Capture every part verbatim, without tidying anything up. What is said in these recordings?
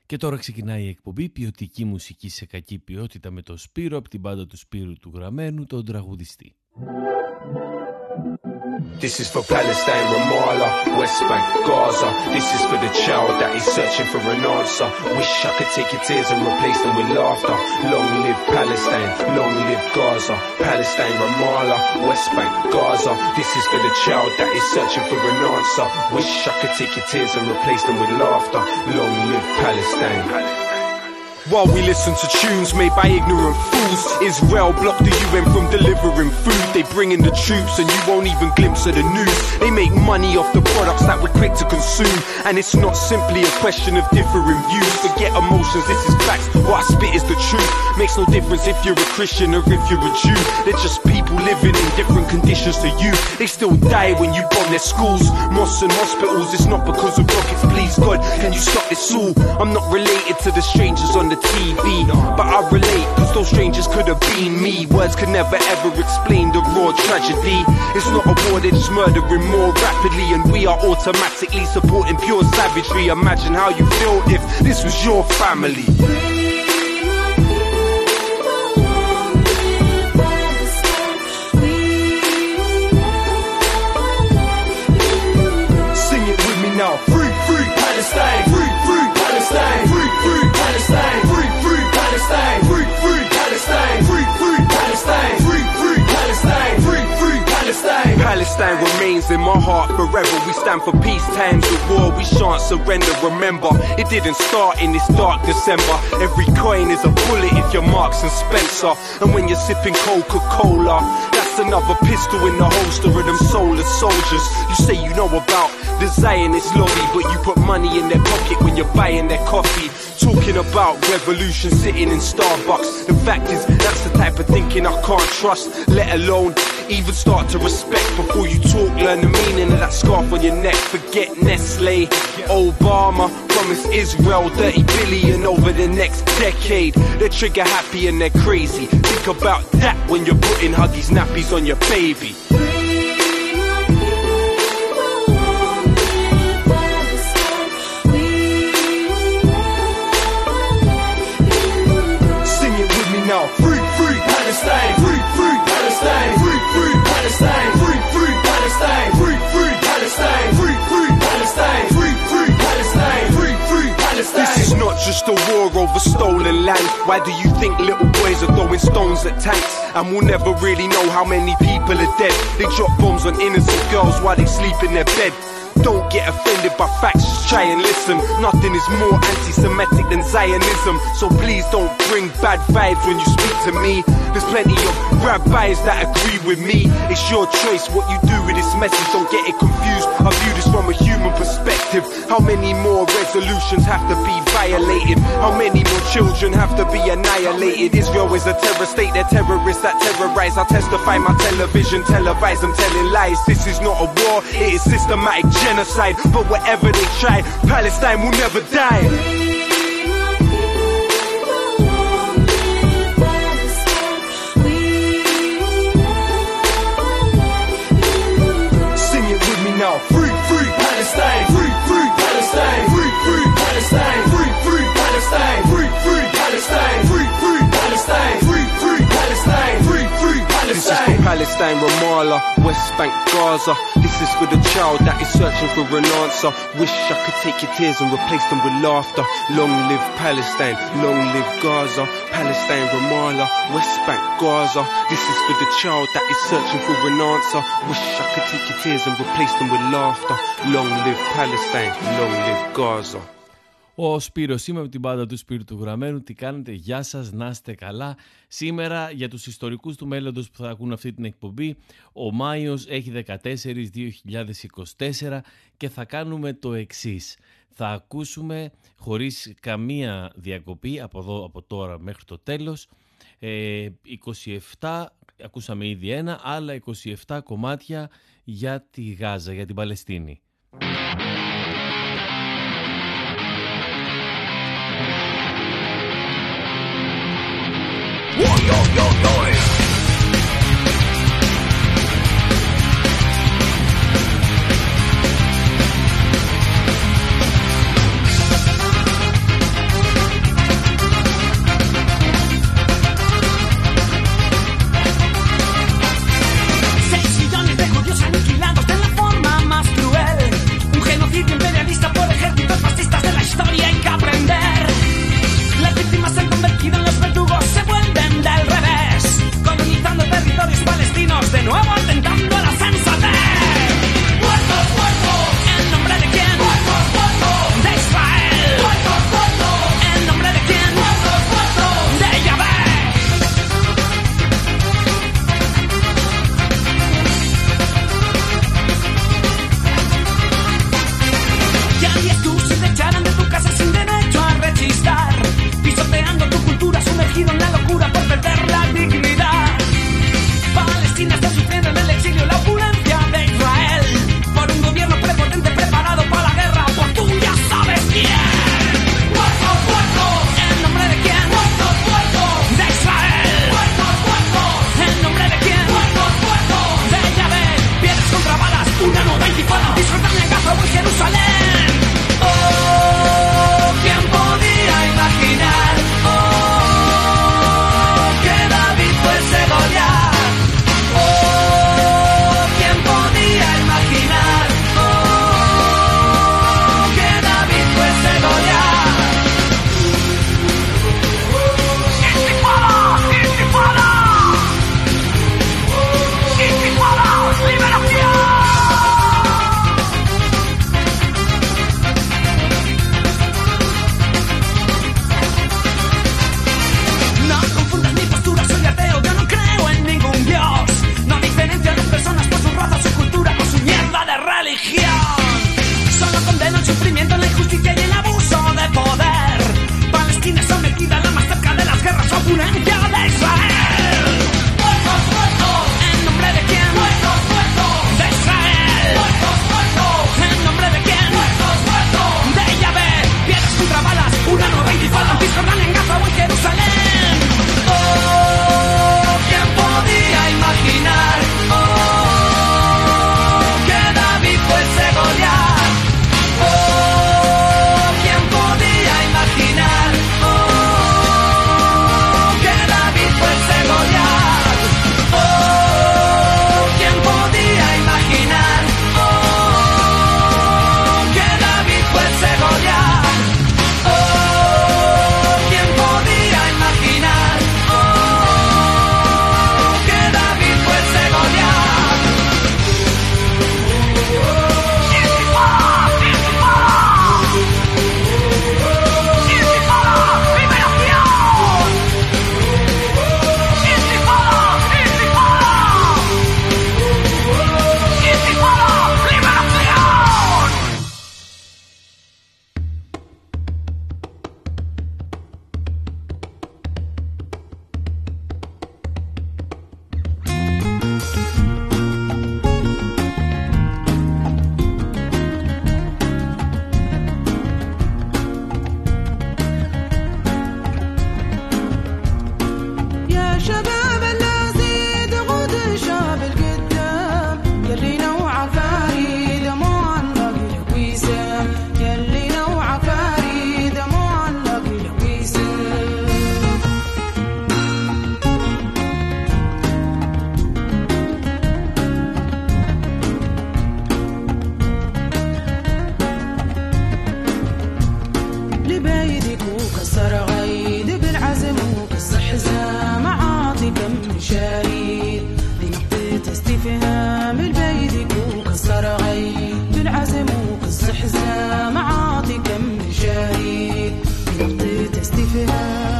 Και τώρα ξεκινάει η εκπομπή ποιοτική μουσική σε κακή ποιότητα με το Σπύρο από την μπάντα του Σπύρου του Γραμμένου, τον τραγουδιστή. This is for Palestine, Ramallah, West Bank, Gaza. This is for the child that is searching for an answer. Wish I could take your tears and replace them with laughter. Long live Palestine, long live Gaza. Palestine, Ramallah, West Bank, Gaza. This is for the child that is searching for an answer. Wish I could take your tears and replace them with laughter. Long live Palestine. While we listen to tunes made by ignorant fools, Israel blocked the U N from delivering food. They bring in the troops and you won't even glimpse of the news. They make money off the products that we're quick to consume. And it's not simply a question of differing views. Forget emotions, this is facts. What I spit is the truth. Makes no difference if you're a Christian or if you're a Jew. They're just people living in different conditions to you. They still die when you bomb their schools, mosques and hospitals. It's not because of rockets, please God, can you stop this all? I'm not related to the strangers on the T V, but I relate, cause those strangers could have been me. Words could never ever explain the raw tragedy. It's not a war, they're just murdering more rapidly, and we are automatically supporting pure savagery. Imagine how you feel if this was your family. Sing it with me now. Free, free Palestine. Free, free Palestine. Free, free Palestine. Free, free Palestine. Free, free Palestine. Free, free Palestine. Free, free Palestine. Free, free Palestine. Palestine remains in my heart forever. We stand for peace times of war. We shan't surrender. Remember, it didn't start in this dark December. Every coin is a bullet if you're Marks and Spencer. And when you're sipping Coca-Cola, that's another pistol in the holster of them soulless soldiers. You say you know about the Zionist lobby, but you put money in their pocket when you're buying their coffee. Talking about revolution sitting in Starbucks. The fact is, that's the type of thinking I can't trust, let alone even start to respect. Before you talk, learn the meaning of that scarf on your neck. Forget Nestle. Obama promised Israel thirty billion over the next decade. They're trigger happy and they're crazy. Think about that when you're putting Huggies nappies on your baby. Now, free, free Palestine, free, free Palestine, free, free Palestine, free, free Palestine, free, free Palestine, free, free Palestine, free, free Palestine, free, free Palestine. This is not just a war over stolen land. Why do you think little boys are throwing stones at tanks? And we'll never really know how many people are dead. They drop bombs on innocent girls while they sleep in their bed. Don't get offended by facts, just try and listen. Nothing is more anti-Semitic than Zionism. So please don't bring bad vibes when you speak to me. There's plenty of rabbis that agree with me. It's your choice what you do with this message, don't get it confused. I view this from a human perspective. How many more resolutions have to be violated? How many more children have to be annihilated? Israel is a terror state, they're terrorists that terrorize. I testify my television, televise them telling lies. This is not a war, it is systematic genocide. But whatever they try, Palestine will never die. Sing it with me now. Free, free Palestine. Free, free Palestine. Free, free Palestine. Free, free Palestine. Free, free Palestine. Free, free Palestine. Free, free Palestine. Free, free Palestine. This is for Palestine, Ramallah, West Bank, Gaza. This is for the child that is searching for an answer. Wish I could take your tears and replace them with laughter. Long live Palestine, long live Gaza. Palestine, Ramallah, West Bank, Gaza. This is for the child that is searching for an answer. Wish I could take your tears and replace them with laughter. Long live Palestine, long live Gaza. Ο Σπύρος είμαι από την μπάντα του Σπύρου του Γραμμένου. Τι κάνετε, γεια σας, να είστε καλά. Σήμερα για τους ιστορικούς του μέλλοντος που θα ακούν αυτή την εκπομπή, ο Μάιος έχει δεκατέσσερα δύο χιλιάδες είκοσι τέσσερα και θα κάνουμε το εξής. Θα ακούσουμε χωρίς καμία διακοπή από, εδώ, από τώρα μέχρι το τέλος ε, είκοσι επτά, ακούσαμε ήδη ένα, άλλα είκοσι επτά κομμάτια για τη Γάζα, για την Παλαιστίνη. Yo, yo, yo, yo. وكسر غيد بالعزم وكالصحزة معاطي كم شهيد بنقطة استفهام البيدك وكسر غيد بالعزم وكالصحزة معاطي كم شهيد بنقطة استفهام.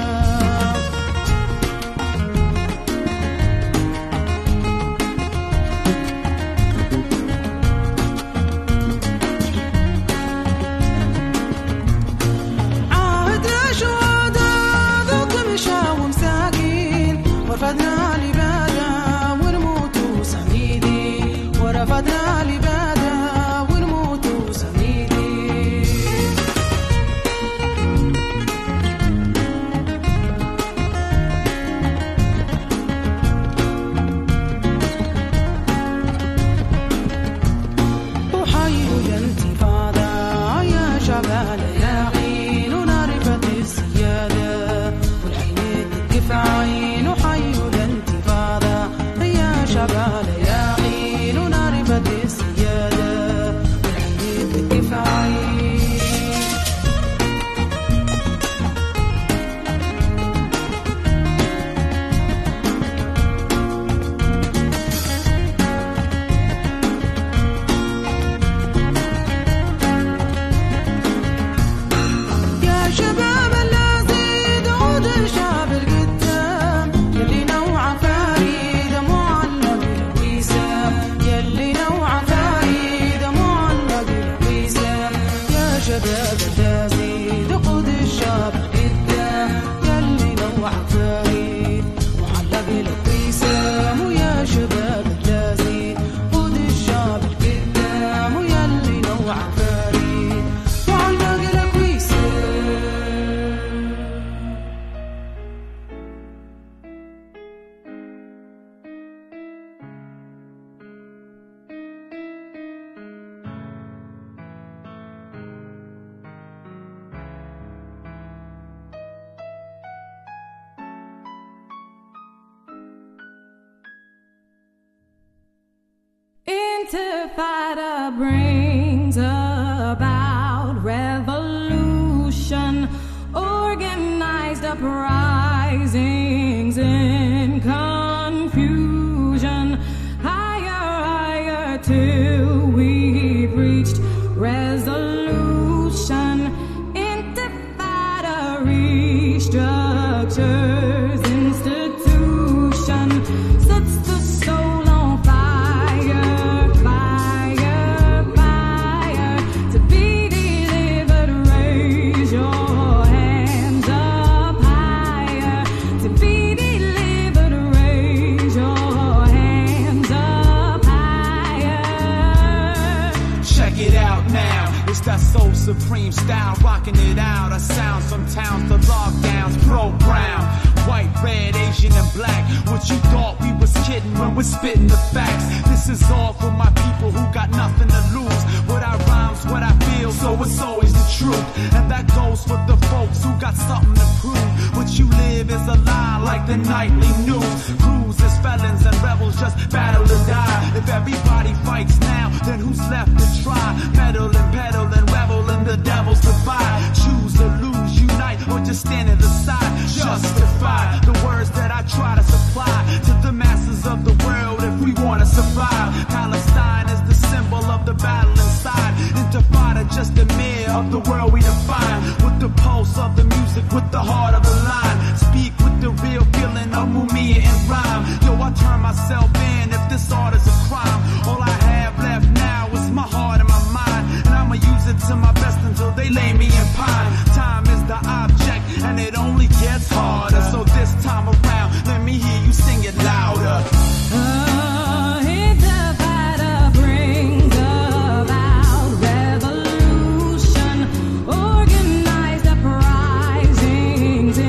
ورفضنا لبادا ونموت سنيدي ورفضنا لبادا ونموت سنيدي. وحيوا الانتفاضة يا شباب يا عين ونعرفت السيادة والعين تكف عين وحيوا الانتفاضة يا شباب يا عين ونعرفت السيادة والعين تكف عين. يا شباب اللذيذ عود الشعب القدام يلي نوع فريد معلق الوسام يلي نوع فريد معلق الوسام. يا شباب اللذيذ عود الشعب القدام يلي نوع فريد معلق الوسام. ويا شباب اللذيذ عود الشعب القدام يلي نوع فريد معلق الوسام. Intifada brings about revolution, organized uprisings in confusion, higher, higher till we've reached resolution. Intifada restructures institution, sets the soul on fire, fire, fire. To be delivered, raise your hands up higher. To be delivered, raise your hands up higher. Check it out now. It's that soul supreme style, rocking it out. Our sounds from towns to lockdowns, pro-brown, white, red, Asian, and black. What you thought we was kidding when we're spitting the facts. This is all for my people who got nothing to lose. What I rhyme's what I feel, so it's always the truth. And that goes for the folks who got something to prove. What you live is a lie like the nightly news. Crews as felons and rebels just battle and die. If everybody fights now, then who's left to try? Pedal and pedal and rebel and the devil's divide. Choose or lose, unite or just stand at the side. Justify the words that I try to supply to the masses of the world if we want to survive. Palestine is the symbol of the battle inside. Intifada just the mirror of the world we define. With the pulse of the music, with the heart of the line. Speak with the real feeling of Mumia and rhyme. Yo, I turn myself in if this art is a crime. All I have left now is my heart and my mind, and I'ma use it to my best until they lay me in pine. Time is the object, and it only gets harder. So this time around, let me hear you sing it louder. Uh, Intifada brings about revolution, organized uprisings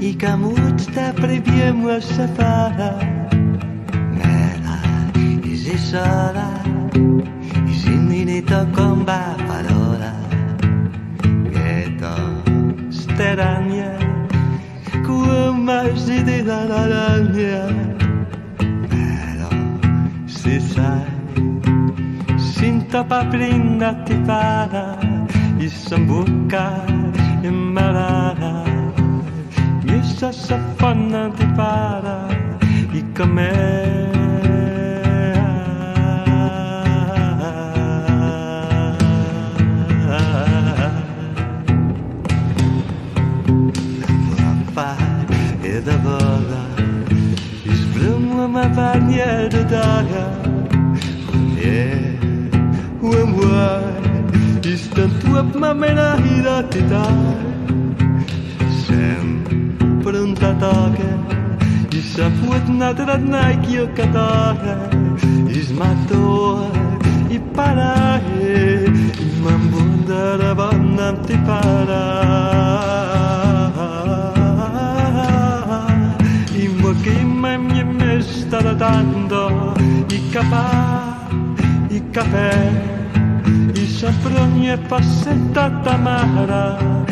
I kamut ta prebiemła safara Mera i zisora I sinini to comba parola Ghetto sterania Kuma si di la la la mia Pero si sai Sinto paprinda ti para I sambuca immarara Misa safana ti para I com'è Da vola Isbrumma ma vagna da daga Un'e Uemwai Istantuap ma mena hida tita Sem Pronta toga Isapuet natrat naikio katara Ismatoa Iparahe Imambunda rabanam ti para Che mai mi sta dando I capà, I caffè I saproni e passetta tamara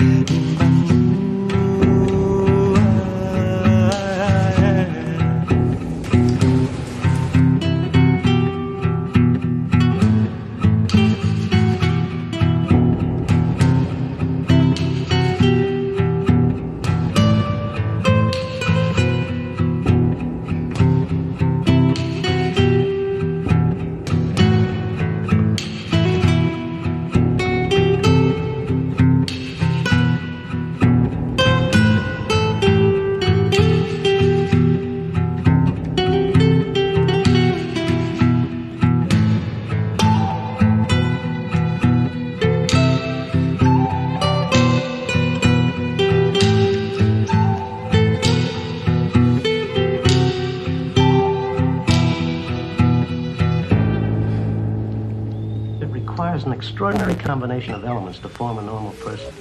An extraordinary combination of elements to form a normal person.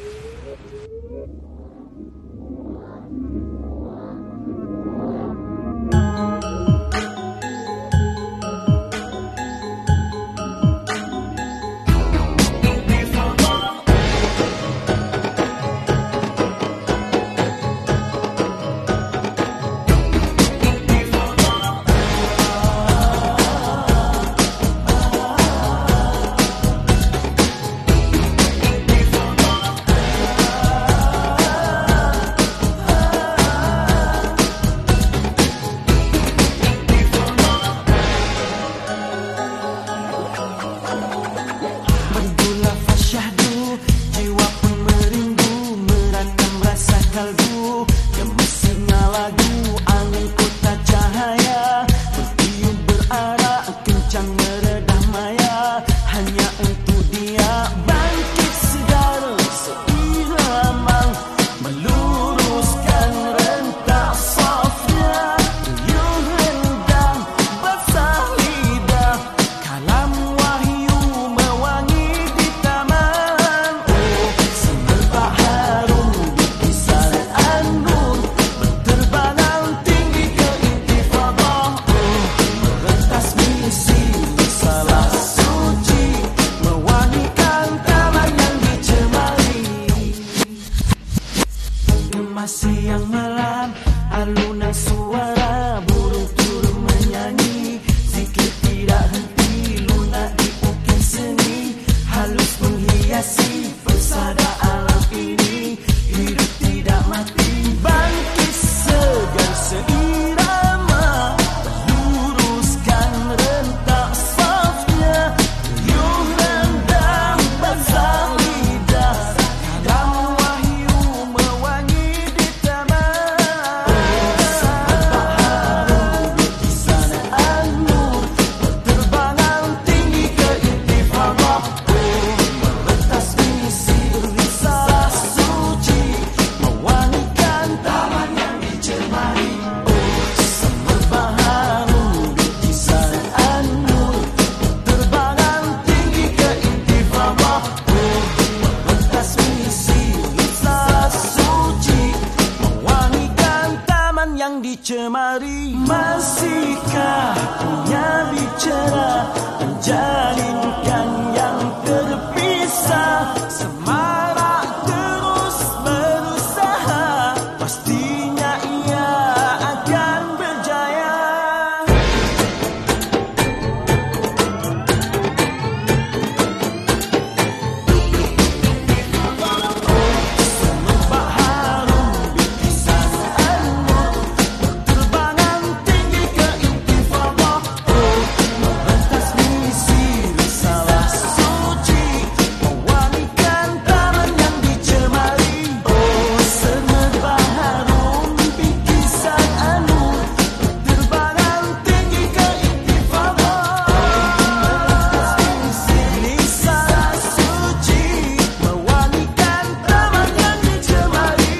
dicemari. Masihkah punya bicara menjalinkan yang terpisah? Semarak terus berusaha, pastinya ia akan berjaya. Semerbak harum bingkisan anur, berterbangan tinggi ke intifadah. Oh, merentas misi risalah suci, mewangikan taman yang dicemari. Oh, semerbak harum bingkisan anur, berterbangan tinggi ke intifadah. Risalah suci, mewangikan taman yang dicemari.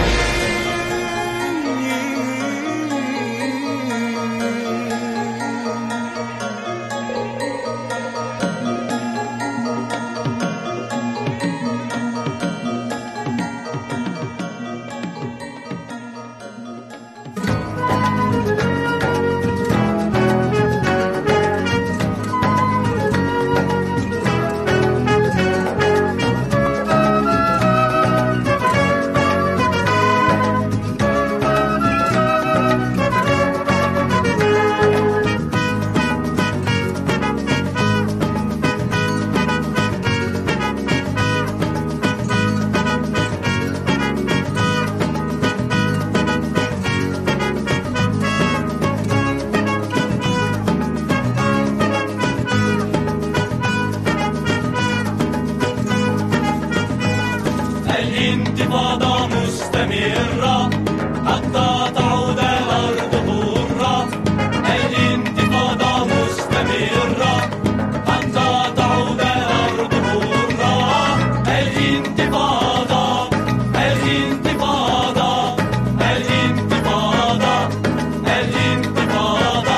الانتفاضة مستمرة حتى تعود الأرض حرة. الانتفاضة مستمرة حتى تعود الأرض حرة. الانتفاضة الانتفاضة الانتفاضة الانتفاضة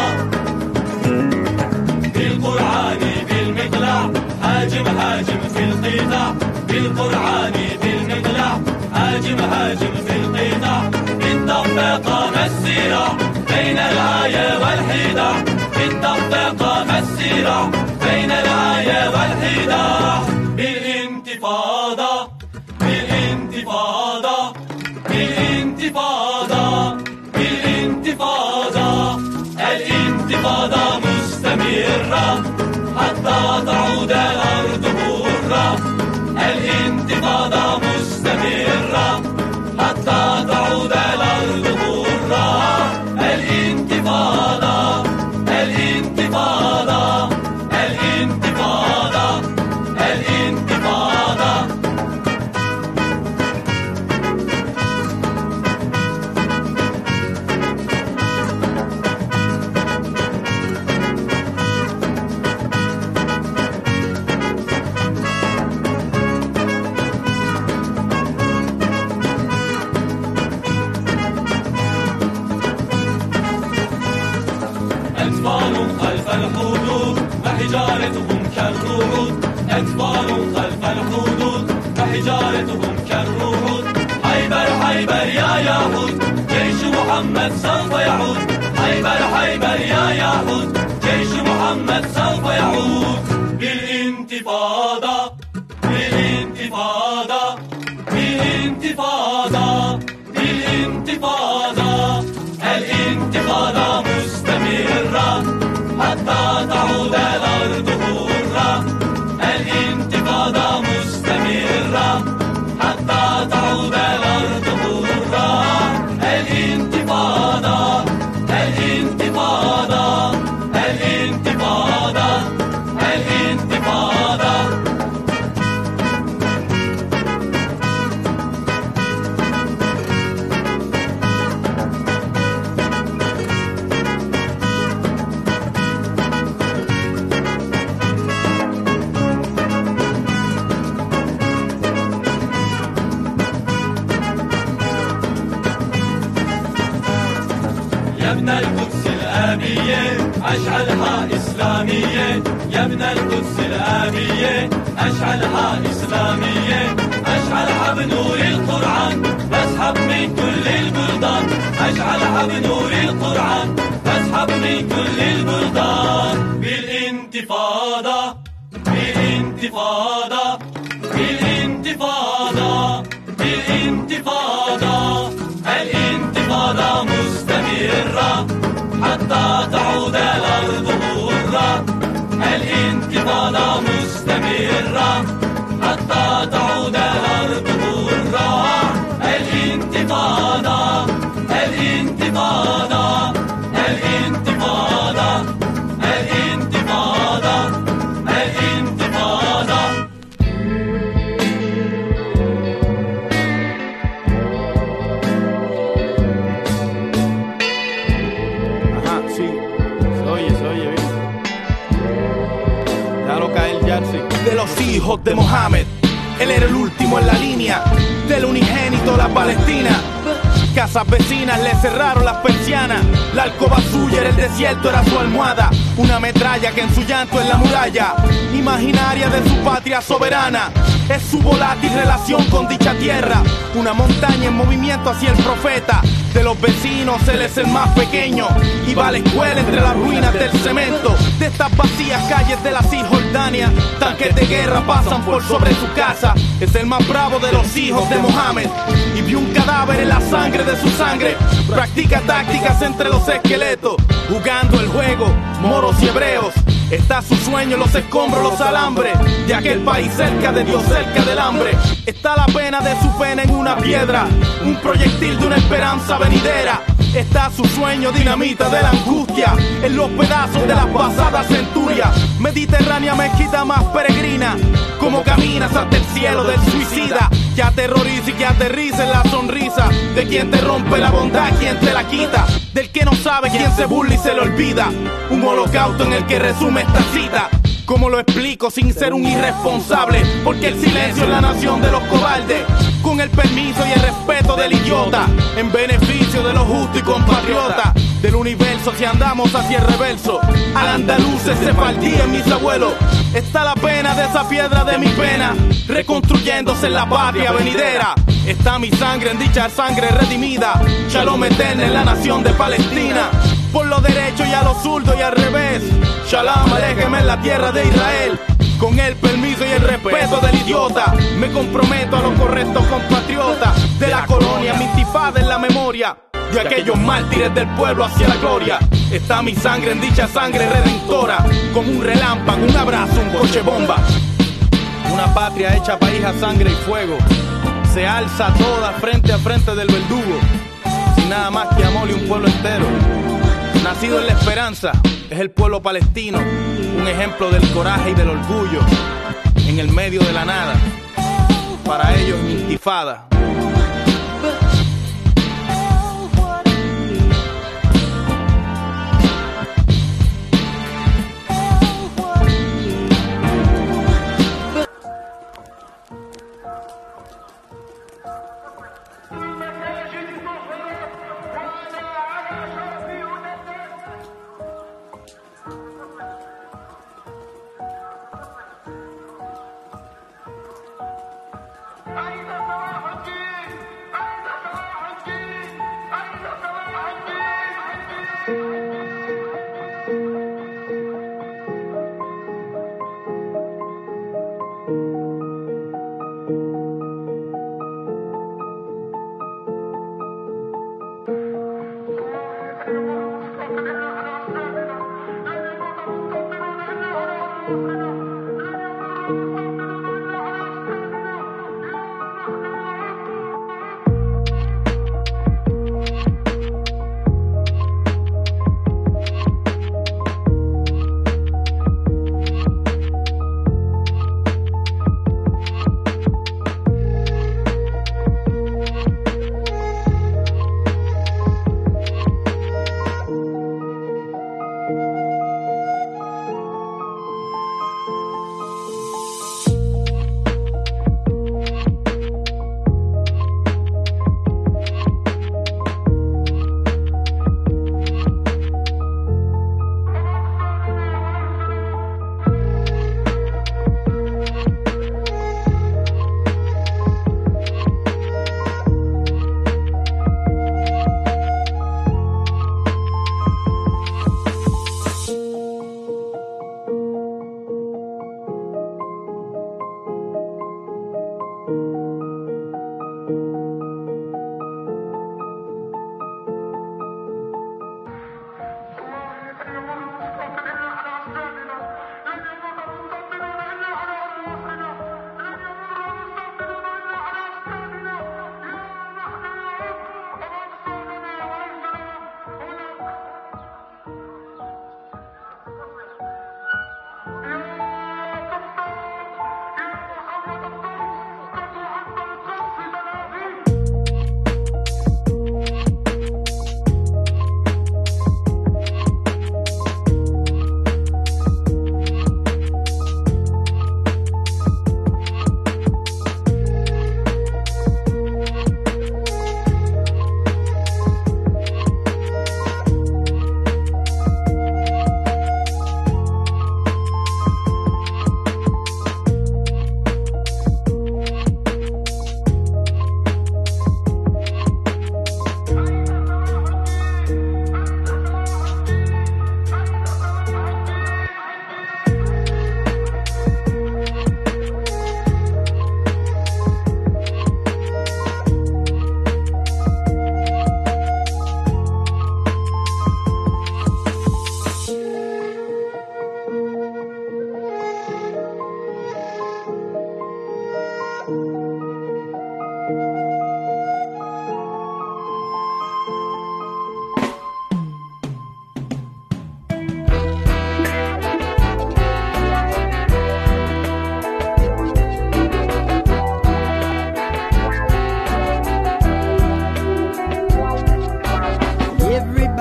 بالقرآن بالمقلع هاجم هاجم في القطع. بالقرآن بالمقلع هاجم هاجم في القطع. بالتفرقة مسيرة بين الآية والحيدة. بالتفرقة مسيرة بين الآية والحيدة. بالانتفاضة بالانتفاضة بالانتفاضة بالانتفاضة. الانتفاضة مستمرة حتى تعود الأرض حرة. الانتفاضة مستمرة حتى تعود الأرض حرة. الانتفاضة الانتفاضة الانتفاضة الانتفاضة. أطفال خلف الحدود وحجارتهم كالرعود. أطفال خلف الحدود وحجارتهم كالرعود. حيبر حيبر يا يهود جيش محمد سوف يعود. حيبر حيبر يا يهود جيش محمد سوف يعود. بالانتفاضة بالانتفاضة بالانتفاضة بالانتفاضة. الانتفاضة مستمرة حتى تعود الأرض حرة. الانتفاضة مستمرة حتى تعود الأرض حرة. الانتفاضة الانتفاضة الانتفاضة الانتفاضة. يا ابن القدس الآبية أشعلها إسلامية. يا ابن القدس الآبية أشعلها إسلامية. أشعلها بنور القرآن واسحب من كل البلدان. أشعلها بنور القرآن أسحب من كل البلدان بالانتفاضة بالانتفاضة بالانتفاضة بالانتفاضة الانتفاضة مستمرة حتى تعود الأرض حرة الانتفاضة مستمرة حتى تعود الأرض حرة الانتفاضة الانتفاضة الانتفاضة الانتفاضة الانتفاضة Ajá, sí, se oye, se oye bien. Déjalo caer ya, sí. De los hijos de Mohammed, él era el último en la línea del unigénito, la Palestina. Casas vecinas le cerraron las persianas. La alcoba suya era el desierto, era su almohada. Una metralla que en su llanto es la muralla imaginaria de su patria soberana. Es su volátil relación con dicha tierra, una montaña en movimiento hacia el profeta. De los vecinos él es el más pequeño y va a la escuela entre las ruinas del cemento. De estas vacías calles de la Cisjordania, tanques de guerra pasan por sobre su casa. Es el más bravo de los hijos de Mohammed y vio un cadáver en la sangre de su sangre. Practica tácticas entre los esqueletos, jugando el juego, moros y hebreos. Está su sueño en los escombros, los alambres de aquel país cerca de Dios, cerca del hambre. Está la pena de su pena en una piedra, un proyectil de una esperanza venidera. Está su sueño dinamita de la angustia en los pedazos de las pasadas centurias. Mediterránea mezquita más peregrina, como caminas hasta el cielo del suicida, que aterroriza y que aterriza en la sonrisa de quien te rompe la bondad, quien te la quita, del que no sabe, quien se burla y se le olvida. Un holocausto en el que resume esta cita. ¿Cómo lo explico sin ser un irresponsable? Porque el silencio es la nación de los cobardes. Con el permiso y el respeto del idiota, en beneficio de lo justo y compatriota del universo, si andamos hacia el reverso, al andaluz ese partía en mis abuelos. Está la pena de esa piedra de mi pena, reconstruyéndose en la patria venidera. Está mi sangre en dicha sangre redimida, Shalom eterno en la nación de Palestina. Por lo derecho y a lo zurdo y al revés, Shalom Alejem en la tierra de Israel. Con el permiso y el respeto del idiota, me comprometo a los correctos compatriotas de la colonia, mi intifada en la memoria de aquellos mártires del pueblo hacia la gloria. Está mi sangre en dicha sangre redentora, como un relámpago, un abrazo, un coche bomba. Una patria hecha país a sangre y fuego, se alza toda frente a frente del verdugo, sin nada más que amor y un pueblo entero. Nacido en la esperanza, es el pueblo palestino, un ejemplo del coraje y del orgullo, en el medio de la nada. Para ellos mi intifada.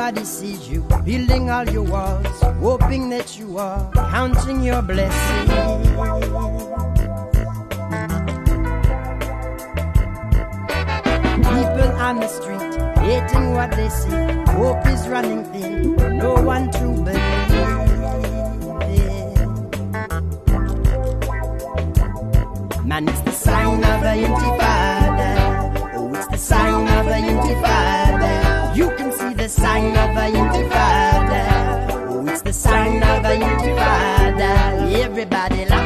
Everybody sees you, building all your walls, hoping that you are counting your blessings. People on the street, hating what they see, hope is running thin, no one to believe in. Man, it's the sign of the intifada. Oh, it's the sign of the intifada. You can see the sign of the intifada. Oh, it's the sign of the intifada. Everybody laugh.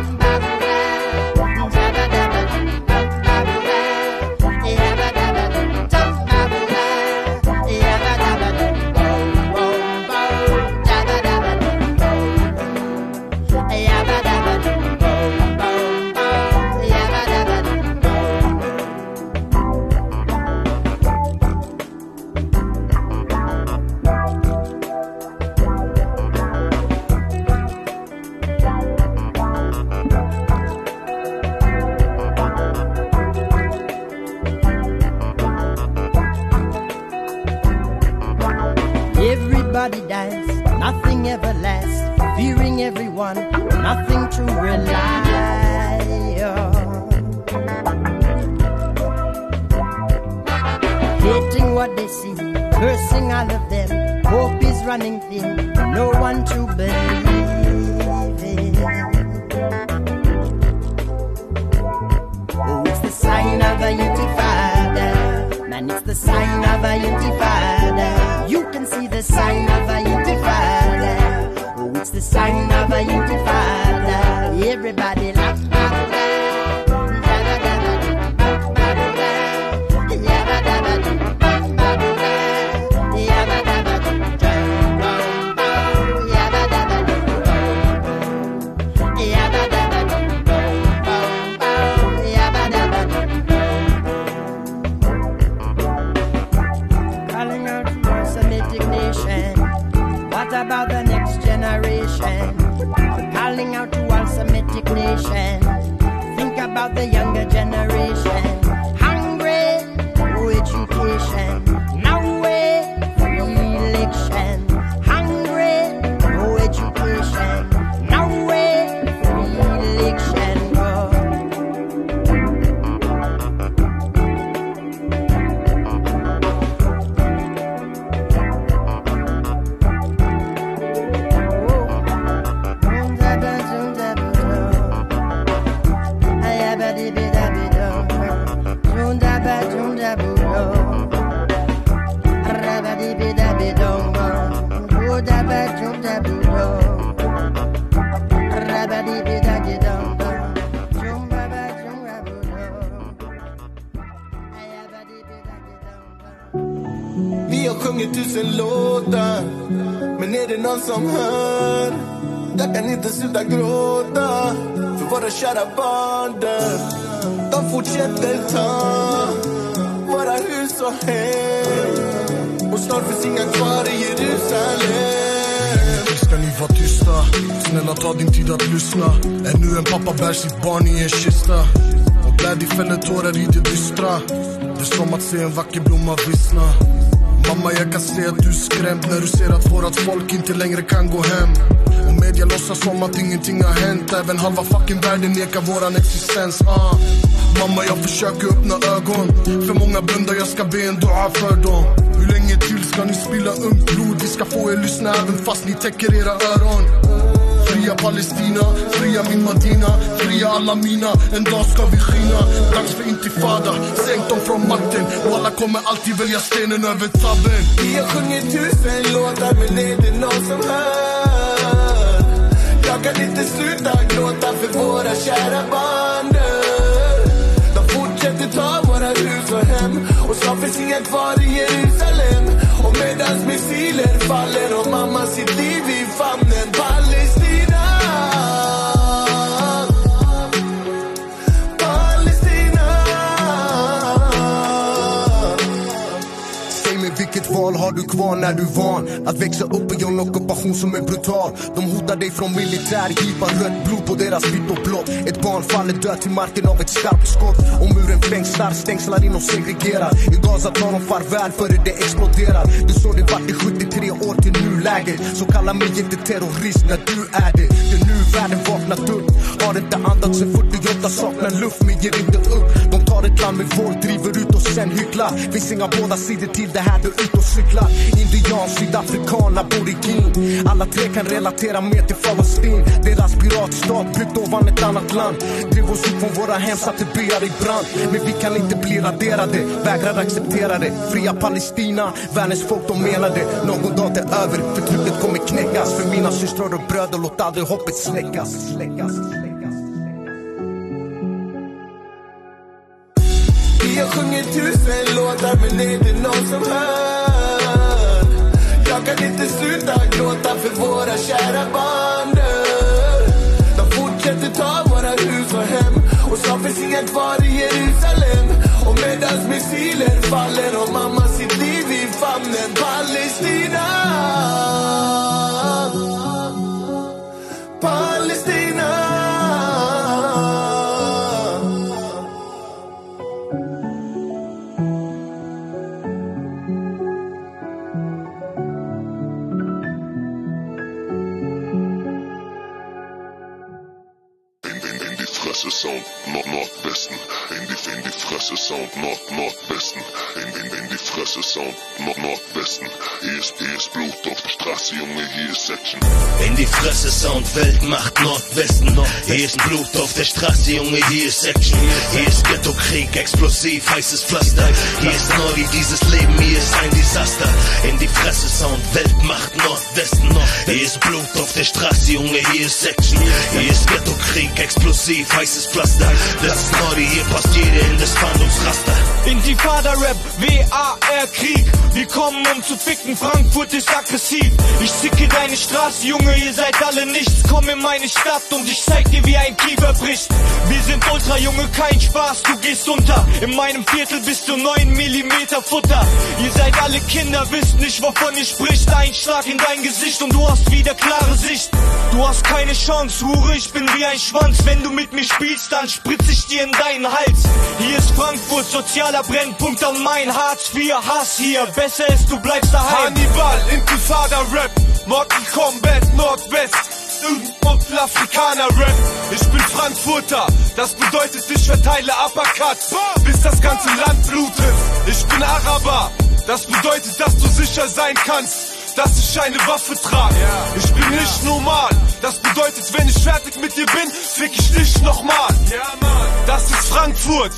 Everybody dies, nothing ever lasts, fearing everyone, nothing to rely on. Hating what they see, cursing all of them, hope is running thin, no one to believe in. Oh, it's the sign of a intifada, man, it's the sign of a intifada. You can see the sign of a intifada. Oh, it's the sign of a intifada. Everybody laugh. About the next generation, calling out to all Semitic nation. Think about the younger generation, hungry for education. Now way for election, hungry for education. Now way for election. Vi har sjungit tusen låtar, men är det någon som hör? Jag kan inte sluta gråta för våra kära barn där. De fortsätter ta våra hus och hem, och snart finns inga kvar i Jerusalem. Ska ni vara tysta? Snälla ta din tid att lyssna. Ännu en pappa bär sitt barn i en kista, och glädje fäller tårar i det dystra. Det är som att se en vacker blomma vissna. Mamma, jag kan se att du är skrämd när du ser att vårat folk inte längre kan gå hem. Och media låtsas som att ingenting har hänt, även halva fucking världen nekar våran existens. ah. Mamma, jag försöker öppna ögon, för många blundar, jag ska be en dua för dem. Hur länge till ska ni spilla ungt blod? Vi ska få er lyssna även fast ni täcker era öron. Fria Palestina, fria min Madina, fria alla mina, en dag ska vi skina. Dags för intifada, sänk dem från makten, och alla kommer alltid välja stenen över tabben. Vi har sjungit tusen låtar, men är det någon som hör? Jag kan inte sluta gråta för våra kära barn. De fortsätter ta våra hus och hem, och snart finns inga kvar i Jerusalem. Och medans missiler faller och mamma sitt liv i famnen. Palestina, Palestina. Säg mig vilket val har du kvar när du van att växa upp i en ockupation som är brutal. De hotar dig från militär, givar rött blod på deras vitt och blått. Ett barn faller död till marken av ett skarpt skott. Och muren fängslar, stängslar in och segregerar. I Gaza tar de farväl före det exploderar. Du såg det vart i sjuttiotre år till nuläget. Så kalla mig inte terrorist när du är det. Det är nu världen vaknat upp. Har inte andats sen fyrtioåtta, saknar luft men ger inte upp. De tar ett land med våld, driver ut och sen hycklar. Finns inga båda sidor till det här, du ut och cyklar. Indian, sydafrikan, aborigin. Alla tre kan relatera mer till Palestin. Deras piratstat byggt ovan ett annat land. Drev oss ut från våra hem, satte byar i brand. Men vi kan inte bli raderade, vägrar acceptera det. Fria Palestina, världens folk de menar det. Någon dag är över, förtrycket kommer knäckas. För mina systrar och bröder, låt aldrig hoppet släckas, släckas. Vi har sjungit tusen låtar men det är inte någon som hör. Jag kan inte sluta gråta för våra kära barn. De fortsätter ta våra hus och hem. Och så finns inget kvar i Jerusalem. Och medans missiler faller och mamma sitt liv i famnen. Palestina, Palestina. Sound, Nord Nordwesten, in die, in die Fresse Sound, Nord Nordwesten, in, in, in die Fresse Sound, Nord Nordwesten, hier ist, hier ist Blut auf der Straße, Junge, hier ist Section. In die Fresse Sound, Weltmacht Nordwesten, hier ist Blut auf der Straße, Junge, hier ist Section. Hier ist Ghetto-Krieg, explosiv, heißes Pflaster, hier ist Nordi, dieses Leben, hier ist ein Desaster. In die Fresse Sound, Weltmacht Nordwesten, hier ist Blut auf der Straße, Junge, hier ist Section. Hier ist Ghetto-Krieg, explosiv, heißes Pflaster, das ist Nordi, hier passt jeder in das Fahndungsraster. Intifada-Rap, W A R Krieg. Wir kommen um zu ficken, Frankfurt ist aggressiv. Ich zicke deine Straße, Junge, ihr seid alle nichts. Komm in meine Stadt und ich zeig dir, wie ein Kiefer bricht. Wir sind Ultra, Junge, kein Spaß, du gehst unter. In meinem Viertel bist du neun Millimeter Futter. Ihr seid alle Kinder, wisst nicht, wovon ihr spricht. Ein Schlag in dein Gesicht und du hast wieder klare Sicht. Du hast keine Chance, Hure, ich bin wie ein Schwanz. Wenn du mit mir spielst, dann spritz ich dir in deinen Hals. Hier ist Frankfurt, sozialer Brennpunkt an mein Hartz vier, Hass hier. Besser ist, du bleibst daheim. Hannibal, Intifada-Rap, Mortal Kombat, Nordwest, irgendein Afrikaner-Rap. Ich bin Frankfurter, das bedeutet, ich verteile Uppercut, bis das ganze Land blutet. Ich bin Araber, das bedeutet, dass du sicher sein kannst, dass ich eine Waffe trage. Ich bin nicht normal, das bedeutet, wenn ich fertig mit dir bin, fick ich dich nochmal. Das ist Frankfurt,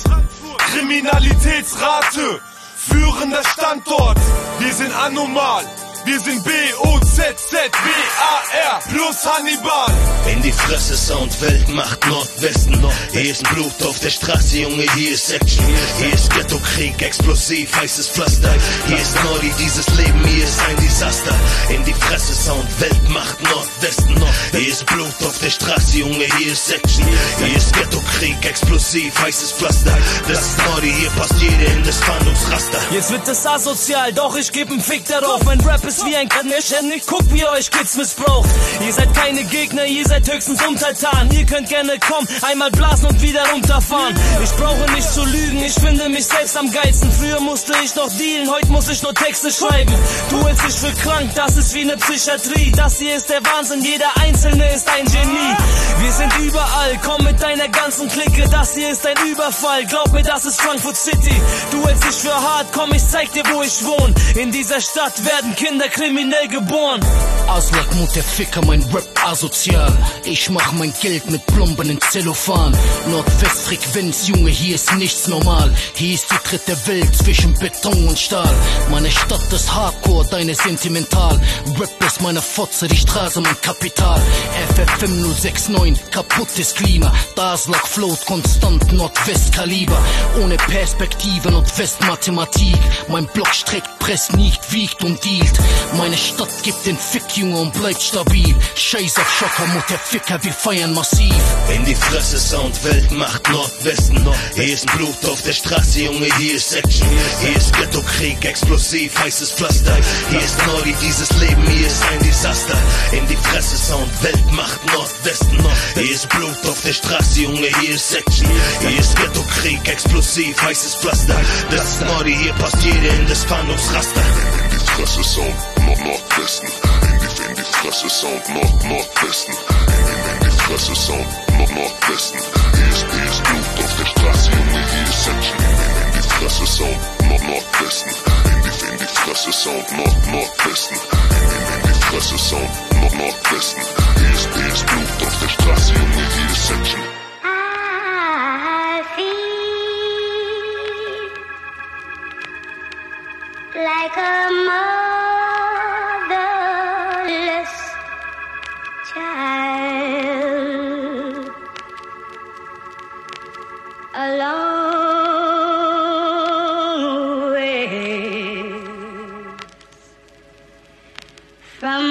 Kriminalitätsrate, führender Standort. Wir sind anormal, wir sind B O Z Z B A R plus Hannibal. In die Fresse Sound, Weltmacht Nordwesten, hier ist Blut auf der Straße, Junge, hier ist Action. Hier ist Ghetto-Krieg, explosiv, heißes Pflaster. Hier ist Nordi, dieses Leben, hier ist ein Desaster. In die Fresse Sound, Weltmacht Nordwesten, hier ist Blut auf der Straße, Junge, hier ist Action. Hier ist Ghetto-Krieg, explosiv, heißes Pflaster. Das ist Nordi, hier passt jeder in das Fahndungsraster. Jetzt wird es asozial, doch ich geb einen Fick darauf. Mein Rap ist wie ein Kardashian, ich guck, wie ihr euch Kids missbraucht. Ihr seid keine Gegner, ihr seid höchstens untertan. Ihr könnt gerne kommen, einmal blasen und wieder runterfahren. Ich brauche nicht zu lügen, ich finde mich selbst am geilsten. Früher musste ich noch dealen, heute muss ich nur Texte schreiben. Du hältst dich für krank, das ist wie eine Psychiatrie. Das hier ist der Wahnsinn, jeder Einzelne ist ein Genie. Wir sind überall, komm mit deiner ganzen Clique. Das hier ist ein Überfall, glaub mir, das ist Frankfurt City. Du hältst dich für hart, komm, ich zeig dir, wo ich wohne. In dieser Stadt werden Kinder kriminell geboren. Aslak Mut, der Ficker, mein Rap asozial. Ich mach mein Geld mit Plomben in Zellophan. Nordwestfrequenz, Junge, hier ist nichts normal. Hier ist die dritte Welt zwischen Beton und Stahl. Meine Stadt ist Hardcore, deine sentimental. Rap ist meine Fotze, die Straße mein Kapital. F F M null sechs neun, kaputtes Klima. Aslak float konstant, Nordwestkaliber. Ohne Perspektive, Nordwestmathematik. Mein Block streckt, presst, nicht, wiegt und dealt. Meine Stadt gibt den Fick, Junge, und bleibt stabil. Scheiß auf Schocker, Mutter Ficker, wir feiern massiv. In die Fresse, Soundwelt macht Nordwesten. Hier ist Blut auf der Straße, Junge, hier ist Action. Hier ist Ghetto-Krieg, explosiv, heißes Pflaster. Hier ist Nordi, dieses Leben, hier ist ein Desaster. In die Fresse, Soundwelt macht Nordwesten. Hier ist Blut auf der Straße, Junge, hier ist Action. Hier ist Ghetto-Krieg, explosiv, heißes Pflaster. Das ist Nordi, hier passt jeder in das Fahndungsraster. In die Fresse, Sound, Nord Nordwesten. In die, in die Fresse, Sound, Nord Nordwesten. In, in, in die Fresse, Sound, Nord Nordwesten. Hier ist, hier ist Blut auf der Straße, Junge, hier ist Action. In, in, in die Fresse, Sound, Nord Nordwesten. In die, in die Fresse, Sound, Nord Nordwesten. In, in, in die Fresse, Sound, Nord Nordwesten. Hier ist, hier ist Blut auf der Straße, Junge, hier ist Action. Like a motherless child, a long way from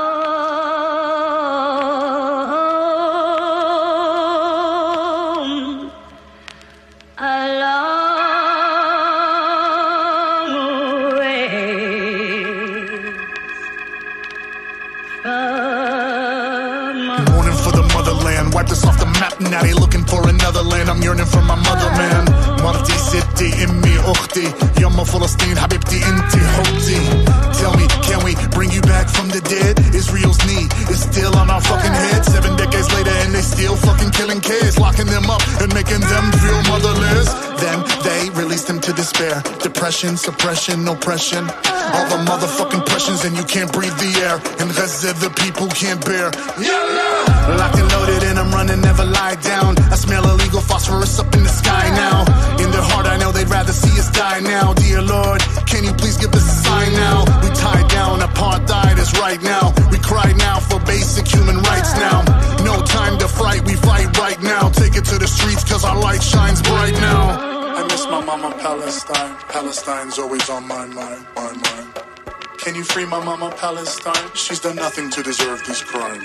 home, a long wiped us off the map, now they looking for another land. I'm yearning for my motherland. مرتي ستي امي اختي يما فلسطين حبيبتي انتي حبتي. Tell me, can we bring you back from the dead? Israel's knee is still on our fucking head. Seven decades later and they still fucking killing kids, locking them up and making them feel motherless. Then they released them to despair. Depression, suppression, oppression, all the motherfucking pressures, and you can't breathe the air. In Gaza the people can't bear. Yeah, locked and loaded and I'm running, never lie down. I smell illegal phosphorus up in the sky now. In their heart I know they'd rather see us die now. Dear Lord, can you please give us a sign now? We tied down, apartheid is right now. We cry now for basic human rights now. No time to fight, we fight right now. Take it to the streets cause our light shines bright now. I miss my mama Palestine. Palestine's always on my mind, my mind. Can you free my mama Palestine? She's done nothing to deserve this crime.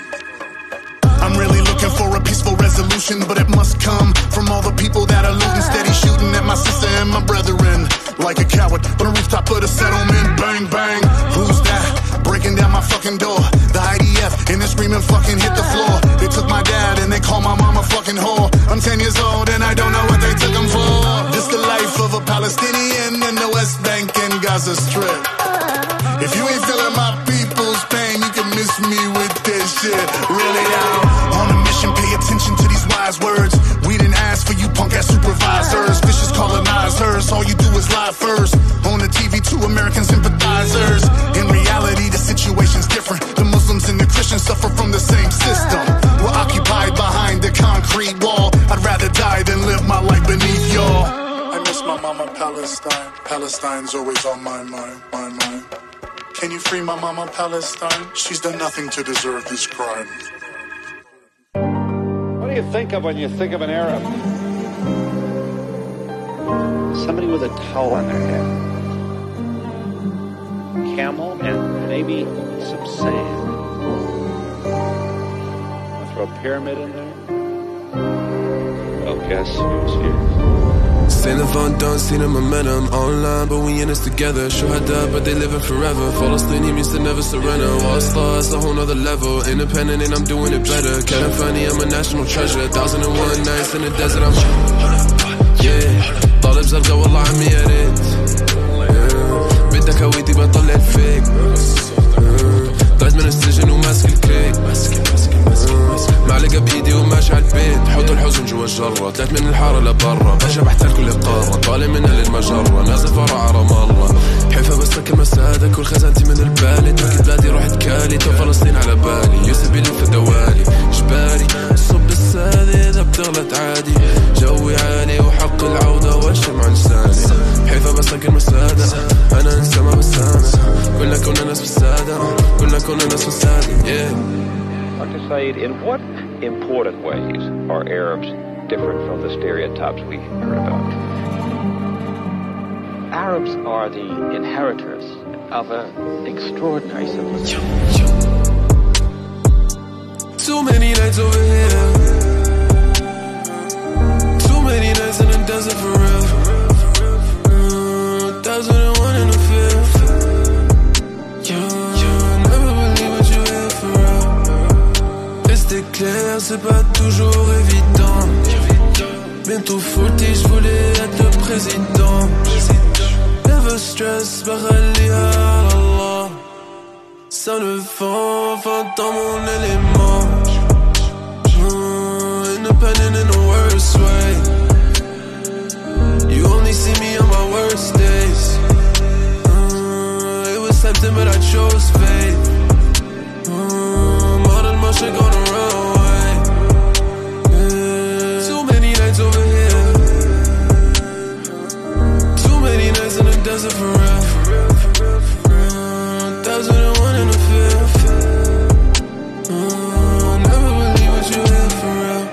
I'm really looking for a peaceful resolution, but it must come from all the people that are looting, steady shooting at my sister and my brethren. Like a coward on a rooftop of the settlement, bang, bang. Who's that? Breaking down my fucking door. The I D F, and they're screaming fucking hit the floor. They took my dad and they call my mama fucking whore. I'm ten years old and I don't know what they took him for. This the life of a Palestinian in the West Bank and Gaza Strip. If you ain't feeling my people's pain, you can miss me with this shit. Really out on a mission, pay attention to these wise words. We didn't ask for you punk ass supervisors, vicious colonizers. All you do is lie first. On the T V, two American sympathizers. In reality, the situation's different. The Muslims and the Christians suffer from the same system. We're occupied behind the concrete wall. I'd rather die than live my life beneath y'all. I miss my mama Palestine. Palestine's always on my mind, my mind. Can you free my mama Palestine? She's done nothing to deserve this crime. What do you think of when you think of an Arab? Somebody with a towel on their head. Camel and maybe some sand. I'll throw a pyramid in there. Well, guess who's here? Sailing Van Damme, seen the momentum online, but we in this together. Shuhada, but they living forever. Palestinian means to never surrender. Wall-Star, it's a whole nother level. Independent and I'm doing it better. Kevin Funny, I'm a national treasure. Thousand and one nights in the desert, I'm yeah. طالب زرقا والله عمي يا ريت بدك هويتي بطلع فيك. طلعت من السجن وماسك الكريك، معلقة بإيدي وماشي عالبيت. حط الحزن جوا الجرة، طلعت من الحارة لبرا. باشا بحتل كل القارة، طالع منها للمجرة. نازل فرع رام الله حيفا بس فكر مساعدة. كل خزانتي من البالي، تركت بلادي روحت كالي. تو فلسطين على بالي، يوسف بيلف دوالي. جبالي صب السادة إذا بتغلط عادي. جوي عالي وحق العودة والشمع لساني. حيفا بس فكر مساعدة، أنا إنسان ما بسامح. كلنا كنا ناس بالسادة، كلنا كنا ناس بالسادة. yeah. Doctor Said, in what important ways are Arabs different from the stereotypes we heard about? Arabs are the inheritors other extraordinary civilizations. Too many nights over here. Too many nights in the desert for real. Uh, thousand and one in the fifth. Yeah, never believe what you hear for real. Rester clair, c'est pas toujours évident. Bientôt foutu, j'voulais être le président. Never stress, barali Allah. Sans le vent, enfin dans mon élément. Mm, independent in the worst way. You only see me on my worst days. Mm, it was tempting but I chose faith. Mm, more than my shit gonna run away. Yeah. Too many nights over here. Too many nights in the desert for real. Mm, thousand and one in the fifth. Mm, never believe what you hear for real.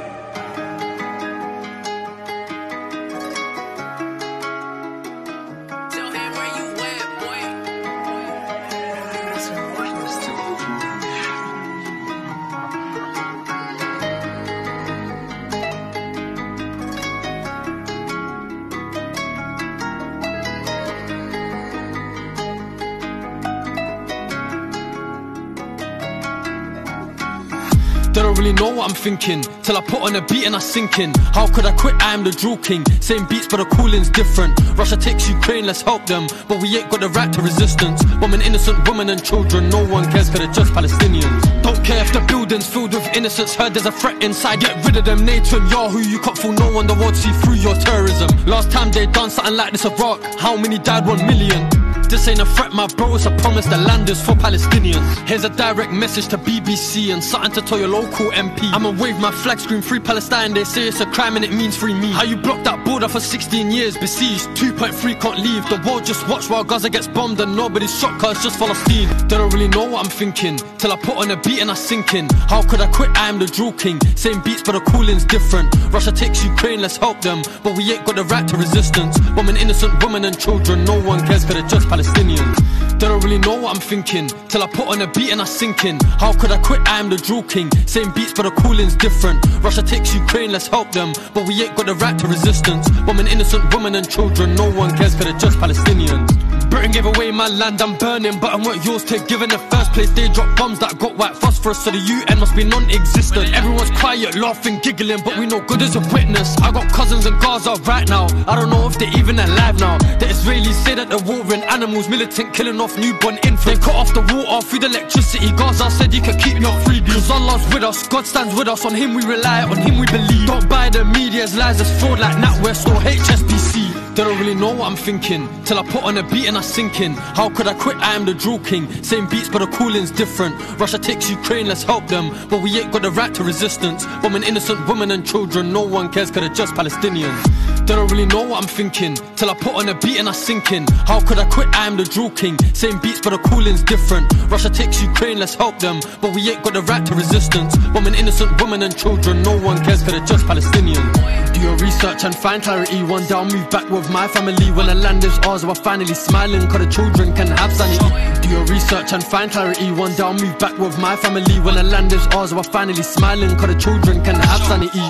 They don't really know what I'm thinking till I put on a beat and I sink in. How could I quit? I am the drill king. Same beats but the cooling's different. Russia takes Ukraine, let's help them, but we ain't got the right to resistance. Women, innocent women and children, no one cares cause they're just Palestinians. Don't care if the building's filled with innocents. Heard there's a threat inside, get rid of them. Netanyahu, you can't fool no one, the world see through your terrorism. Last time they done something like this Iraq, how many died? One million. This ain't a threat, my bro, it's a promise. The land is for Palestinians. Here's a direct message to B B C and something to tell your local M P. I'ma wave my flag, scream free Palestine. They say it's a crime and it means free me. How you blocked that border for sixteen years, besieged, two point three can't leave. The world just watch while Gaza gets bombed and nobody's shocked cause it's just Palestine. They don't really know what I'm thinking till I put on a beat and I sink in. How could I quit? I am the drill king. Same beats but the cooling's different. Russia takes Ukraine, let's help them, but we ain't got the right to resistance. Women, innocent women and children, no one cares cause they're just Palestinians. They don't really know what I'm thinking till I put on a beat and I sink in. How could I quit? I am the drill king. Same beats but the cooling's different. Russia takes Ukraine, let's help them, but we ain't got the right to resistance. Women, innocent women and children, no one cares cause they're just Palestinians. Britain gave away my land, I'm burning, but I want yours to give in the first place. They dropped bombs that got white phosphorus, so the U N must be non-existent. Everyone's quiet, laughing, giggling, but we know good as a witness. I got cousins in Gaza right now, I don't know if they're even alive now. The Israelis say that they're watering animals, militant killing off newborn infants. They cut off the water, feed electricity. Gaza said you can keep your freebies. Cause Allah's with us, God stands with us, on Him we rely, on Him we believe. Don't buy the media's lies as fraud like NatWest or H S B C. They don't really know what I'm thinking till I put on a beat and I sink in. How could I quit? I am the drill king. Same beats but the cooling's different. Russia takes Ukraine, let's help them, but we ain't got the right to resistance. Women, innocent women and children, no one cares cause they're just Palestinians. They don't really know what I'm thinking till I put on a beat and I sink in. How could I quit? I am the drill king. Same beats but the cooling's different. Russia takes Ukraine, let's help them, but we ain't got the right to resistance. Women, innocent women and children, no one cares cause they're just Palestinians. Do your research and find clarity. One day I'll move back with my family. When the land is ours, we're finally smiling cause the children can have sanity. Do your research and find clarity. One day I'll move back with my family. When the land is ours, we're finally smiling cause the children can have sanity.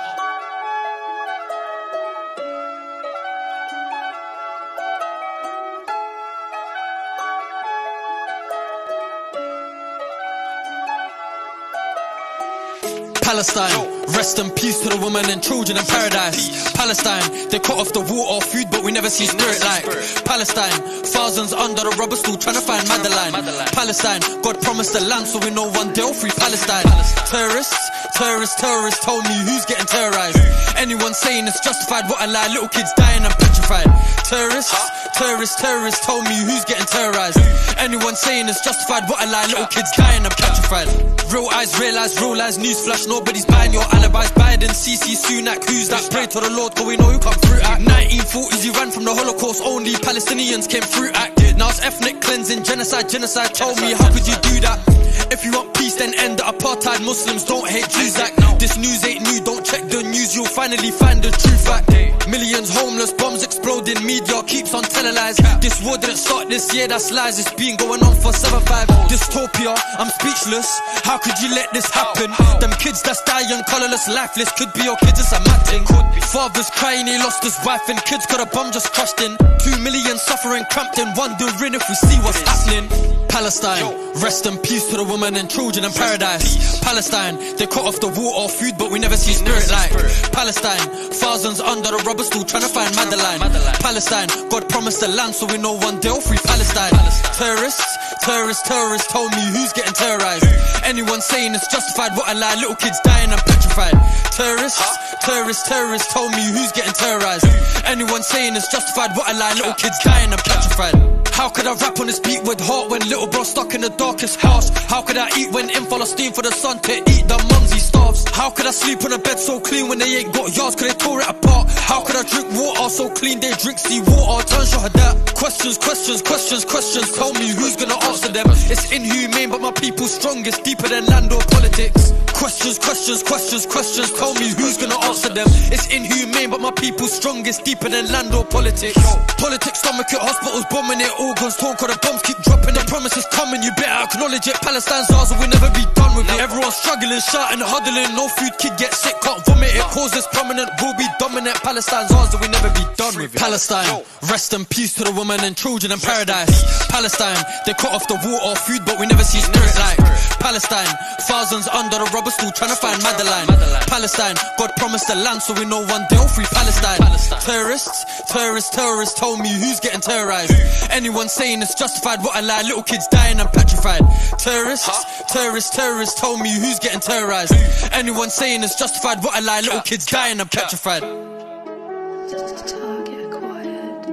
Palestine, rest in peace to the women and children in paradise. Palestine, they cut off the water, food, but we never see spirit like. Palestine, thousands under the rubber still trying to find Madeline. Palestine, God promised the land so we know one day we'll free Palestine. Terrorists, terrorists, terrorists told me who's getting terrorized. Anyone saying it's justified, what a lie, little kids dying and petrified. Terrorists, terrorists, terrorists told me who's getting terrorized. Anyone saying it's justified, what a lie, little kids dying and petrified. Real eyes realize, real lies, newsflash, nobody's buying your alibis. Biden, C C, Sunak, who's that? Pray to the Lord, cause we know who come through at. nineteen forties, you ran from the Holocaust, only Palestinians came through at. Now it's ethnic cleansing, genocide, genocide, told me how could you do that? If you want peace, peace, then end the apartheid. Muslims don't hate Jews like this news ain't new, don't check the news, you'll finally find the true fact. Millions homeless, bombs exploding, media keeps on telling lies. This war didn't start this year, that's lies, it's been going on for seven five. Dystopia, I'm speechless, how could you let this happen? Them kids that's dying, colourless, lifeless, could be your kids, it's a mad thing. Father's crying, he lost his wife, and kids got a bomb just crushed in. Two million suffering cramped in, wondering if we see what's happening. Palestine, rest in peace to the women and children in paradise. Palestine, they cut off the water, food, but we never see spirit like. Palestine, thousands under the rubber still trying to find Madeline. Palestine, God promised the land, so we know one day we'll free Palestine. Terrorists, terrorists, terrorists, told me who's getting terrorized. Anyone saying it's justified, what a lie, little kids dying and petrified. Terrorists, terrorists, terrorists, told me who's getting terrorized. Anyone saying it's justified, what a lie, little kids dying and petrified. How could I rap on this beat with heart when little bro stuck in the darkest house? How could I eat when in full of steam for the sun to eat the mums he starves? How could I sleep on a bed so clean when they ain't got yards, cause they tore it apart? How could I drink water so clean they drink sea water? Turn shahada. Questions, questions, questions, questions, tell me who's gonna answer them? It's inhumane but my people's strong, it's deeper than land or politics. Questions, questions, questions, questions, tell me who's gonna answer them? It's inhumane but my people's strong, it's deeper than land or politics. Politics stomach it, hospitals bombing it, organs torn, cause the bombs keep dropping. The promise is coming, you better acknowledge it. Palestine's ours and we'll never be done with it. Everyone's struggling, shouting, huddling, no food, kid get sick, can't vomit. It causes prominent, will be dominant. Palestine's ours and we'll never be done with it. Palestine, rest in peace to the women and children in paradise. Palestine, they cut off the water, food, but we never see spirit like. Palestine, thousands under the rubber still trying to find Madeline. Palestine, God promised the land, so we know one day we'll free Palestine. Terrorists, terrorists, terrorists, told me who's getting terrorized. Anyone saying it's justified, what a lie, little kids dying and petrified. Terrorists, terrorists, terrorists, told me who's getting terrorized. Anyone saying it's justified, what a lie, little kids dying and petrified. Target acquired.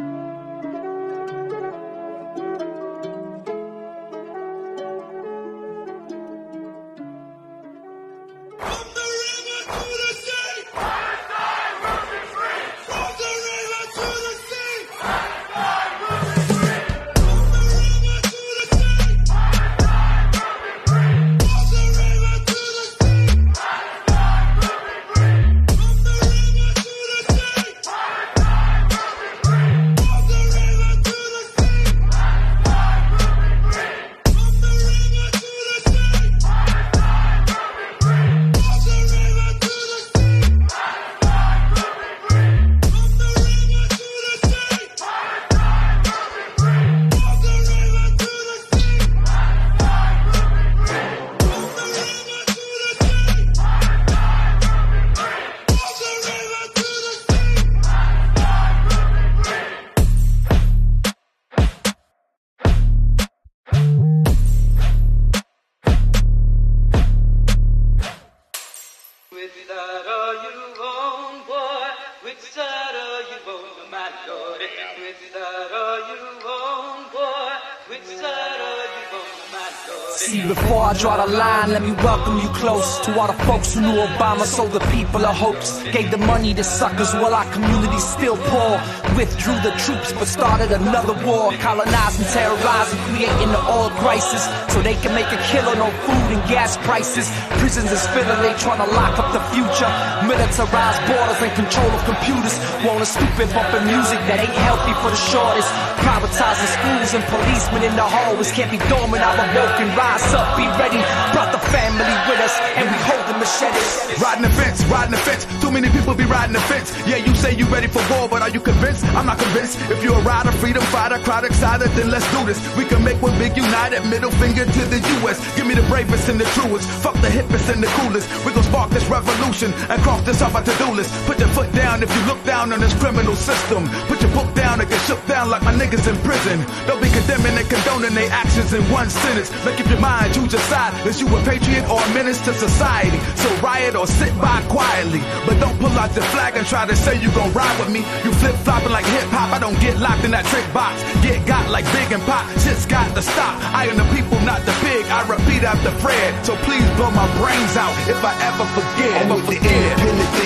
See, before I draw the line, let me welcome you close to all the folks who knew Obama sold the people of hopes. Gave the money to suckers while our community's still poor. Withdrew the troops but started another war. Colonizing, terrorizing, creating the oil crisis so they can make a kill on no food and gas prices. Prisons is filling, they trying to lock up the future. Militarized borders and control of computers. Want a stupid bumping music that ain't healthy for the shortest. Privatizing schools and policemen in the hallways. Can't be dormant, I'm awoken, rise up, be ready. Brought the family with us and we hold the machetes. Riding the fence, riding the fence. Too many people be riding the fence. Yeah, you say you ready for war, but are you convinced? I'm not convinced. If you're a rider, freedom fighter, crowd excited, then let's do this. We can make one big united, middle finger to the U S. Give me the bravest and the truest. Fuck the hippest and the coolest. We gon' spark this revolution and cross this off our to-do list. Put your foot down if you look down on this criminal system. Put your book down and get shook down like my niggas in prison. Don't be condemning and condoning their actions in one sentence. Make up your mind, choose your side. Is you a patriot or a menace to society? So riot or sit by quietly. But don't pull out your flag and try to say you gon' ride with me. You flip-flopping like hip-hop. I don't get locked in that trick box. Get got like Big and Pop. Shit's got to stop. I am the people, not the pig. I repeat after Fred. So please blow my brains out if I ever forget. And with the independent thing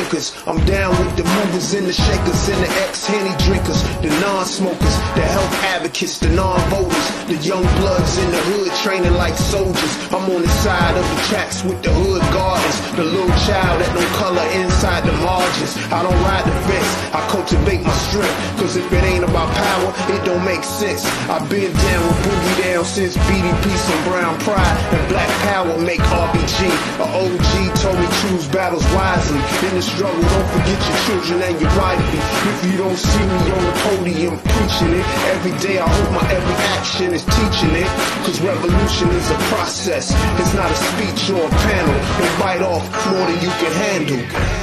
thinkers. I'm down with the movers and the shakers and the ex-Henny drinkers, the non-smokers, the health advocates, the non-voters, the young bloods in the hood training like soldiers. I'm on the side of the tracks with the hood gardens, the little child that no color inside the margins. I don't ride the fence, I cultivate my strength, cause if it ain't about power, it don't make sense. I've been down with Boogie Down since B D P, some brown pride, and black power make R B G. A O G told me choose battles wisely. In the struggle, don't forget your children and your wifey. If you don't see me on the podium preaching it, every day I hope my every action is teaching it. Cause revolution is a process, it's not a speech or a panel. Don't bite off more than you can handle.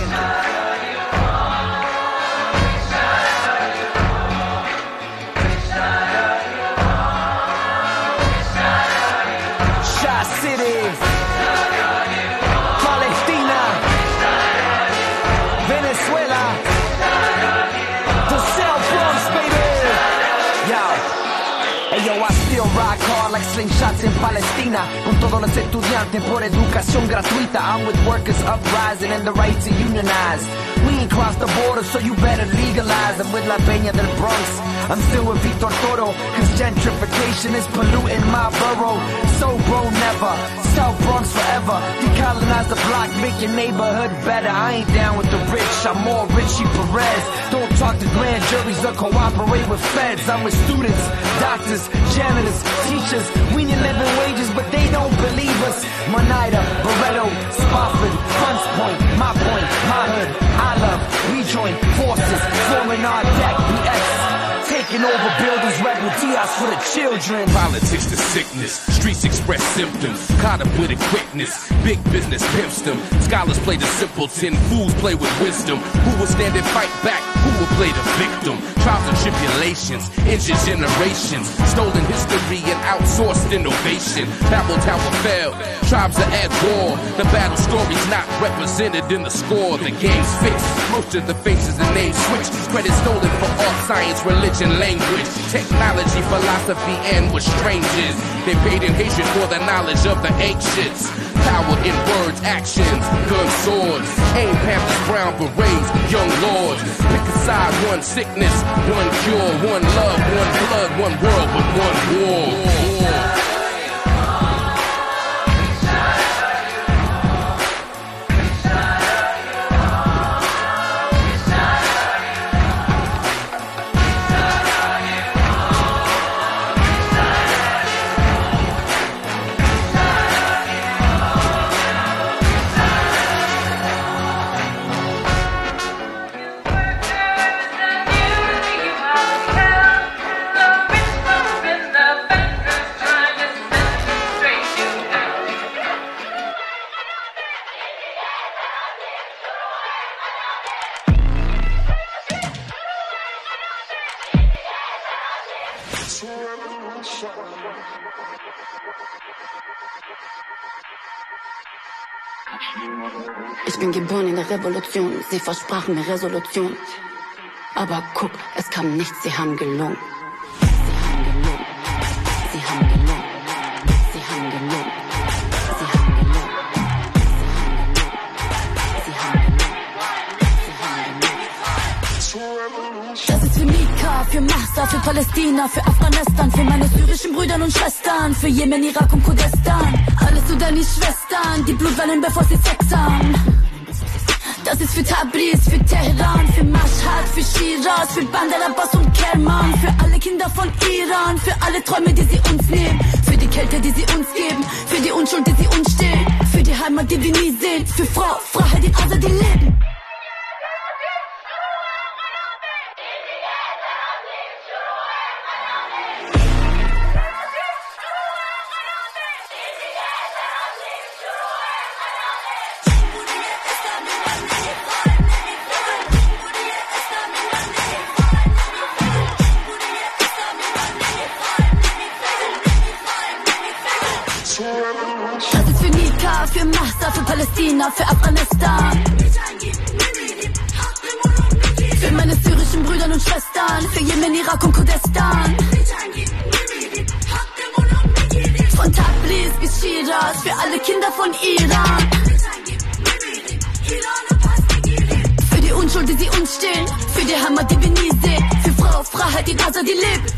Rock hard like slingshots in Palestina. Con todos los estudiantes por educación gratuita. I'm with workers uprising and the right to unionize. We ain't crossed the border, so you better legalize. I'm with La Peña del Bronx. I'm still with Victor Toro, cause gentrification is polluting my borough. So bro, never. South Bronx forever. Decolonize the block, make your neighborhood better. I ain't down with the rich, I'm more Richie Perez. Don't talk to grand juries or cooperate with feds. I'm with students, doctors, janitors, teachers. We need living wages, but they don't believe us. Monida, Barretto, Spofford, Hunts Point, my point, my hood. I love, we join forces, forming our deck, B X. Taking over buildings, rebel Diaz for the children. Politics to sickness, streets express symptoms. Caught up with a quickness, big business pimps them. Scholars play the simpleton, fools play with wisdom. Who will stand and fight back? Who will play the victim? Trials and tribulations, injured generations. Stolen history and outsourced innovation. Babel Tower fell, tribes are at war. The battle story's not represented in the score. The game's fixed, most of the faces and names switched. Credit stolen for art, science, religion, language, technology, philosophy, and with strangers. They paid in hatred for the knowledge of the ancients. Power in words, actions, guns, swords. Aim, Panthers, brown berets, young lords. Pick a side, one sickness, one cure, one love, one blood, one world, but one war. war. Ich bin geboren in der Revolution, sie versprachen mir Resolution. Aber guck, es kam nichts, sie haben gelogen. Sie haben gelogen, sie haben gelogen, sie haben gelogen, sie haben gelogen, sie haben gelogen, sie haben gelogen. Das ist für Mika, für Mahsa, für Palästina, für Afghanistan, für meine syrischen Brüder und Schwestern, für Jemen, Irak und Kurdistan. Alle Sudanis Schwestern, die Blut wallen, bevor sie Sex haben. Das ist für Tabriz, für Teheran, für Mashhad, für Shiraz, für Bandar Abbas und Kerman, für alle Kinder von Iran, für alle Träume, die sie uns nehmen, für die Kälte, die sie uns geben, für die Unschuld, die sie uns stehlen, für die Heimat, die wir nie sehen, für Frau, Freiheit, die Asa, die leben. Das ist für Nika, für Mahsa, für Palästina, für Afghanistan. Für meine syrischen Brüder und Schwestern, für Jemen, Irak und Kurdistan. Von Tabriz bis Shiraz, für alle Kinder von Iran. Unschuld, die sie uns stehlen. Für die Heimat, die wir nie sehen. Für Frau, Freiheit, die Gaza, die lebt.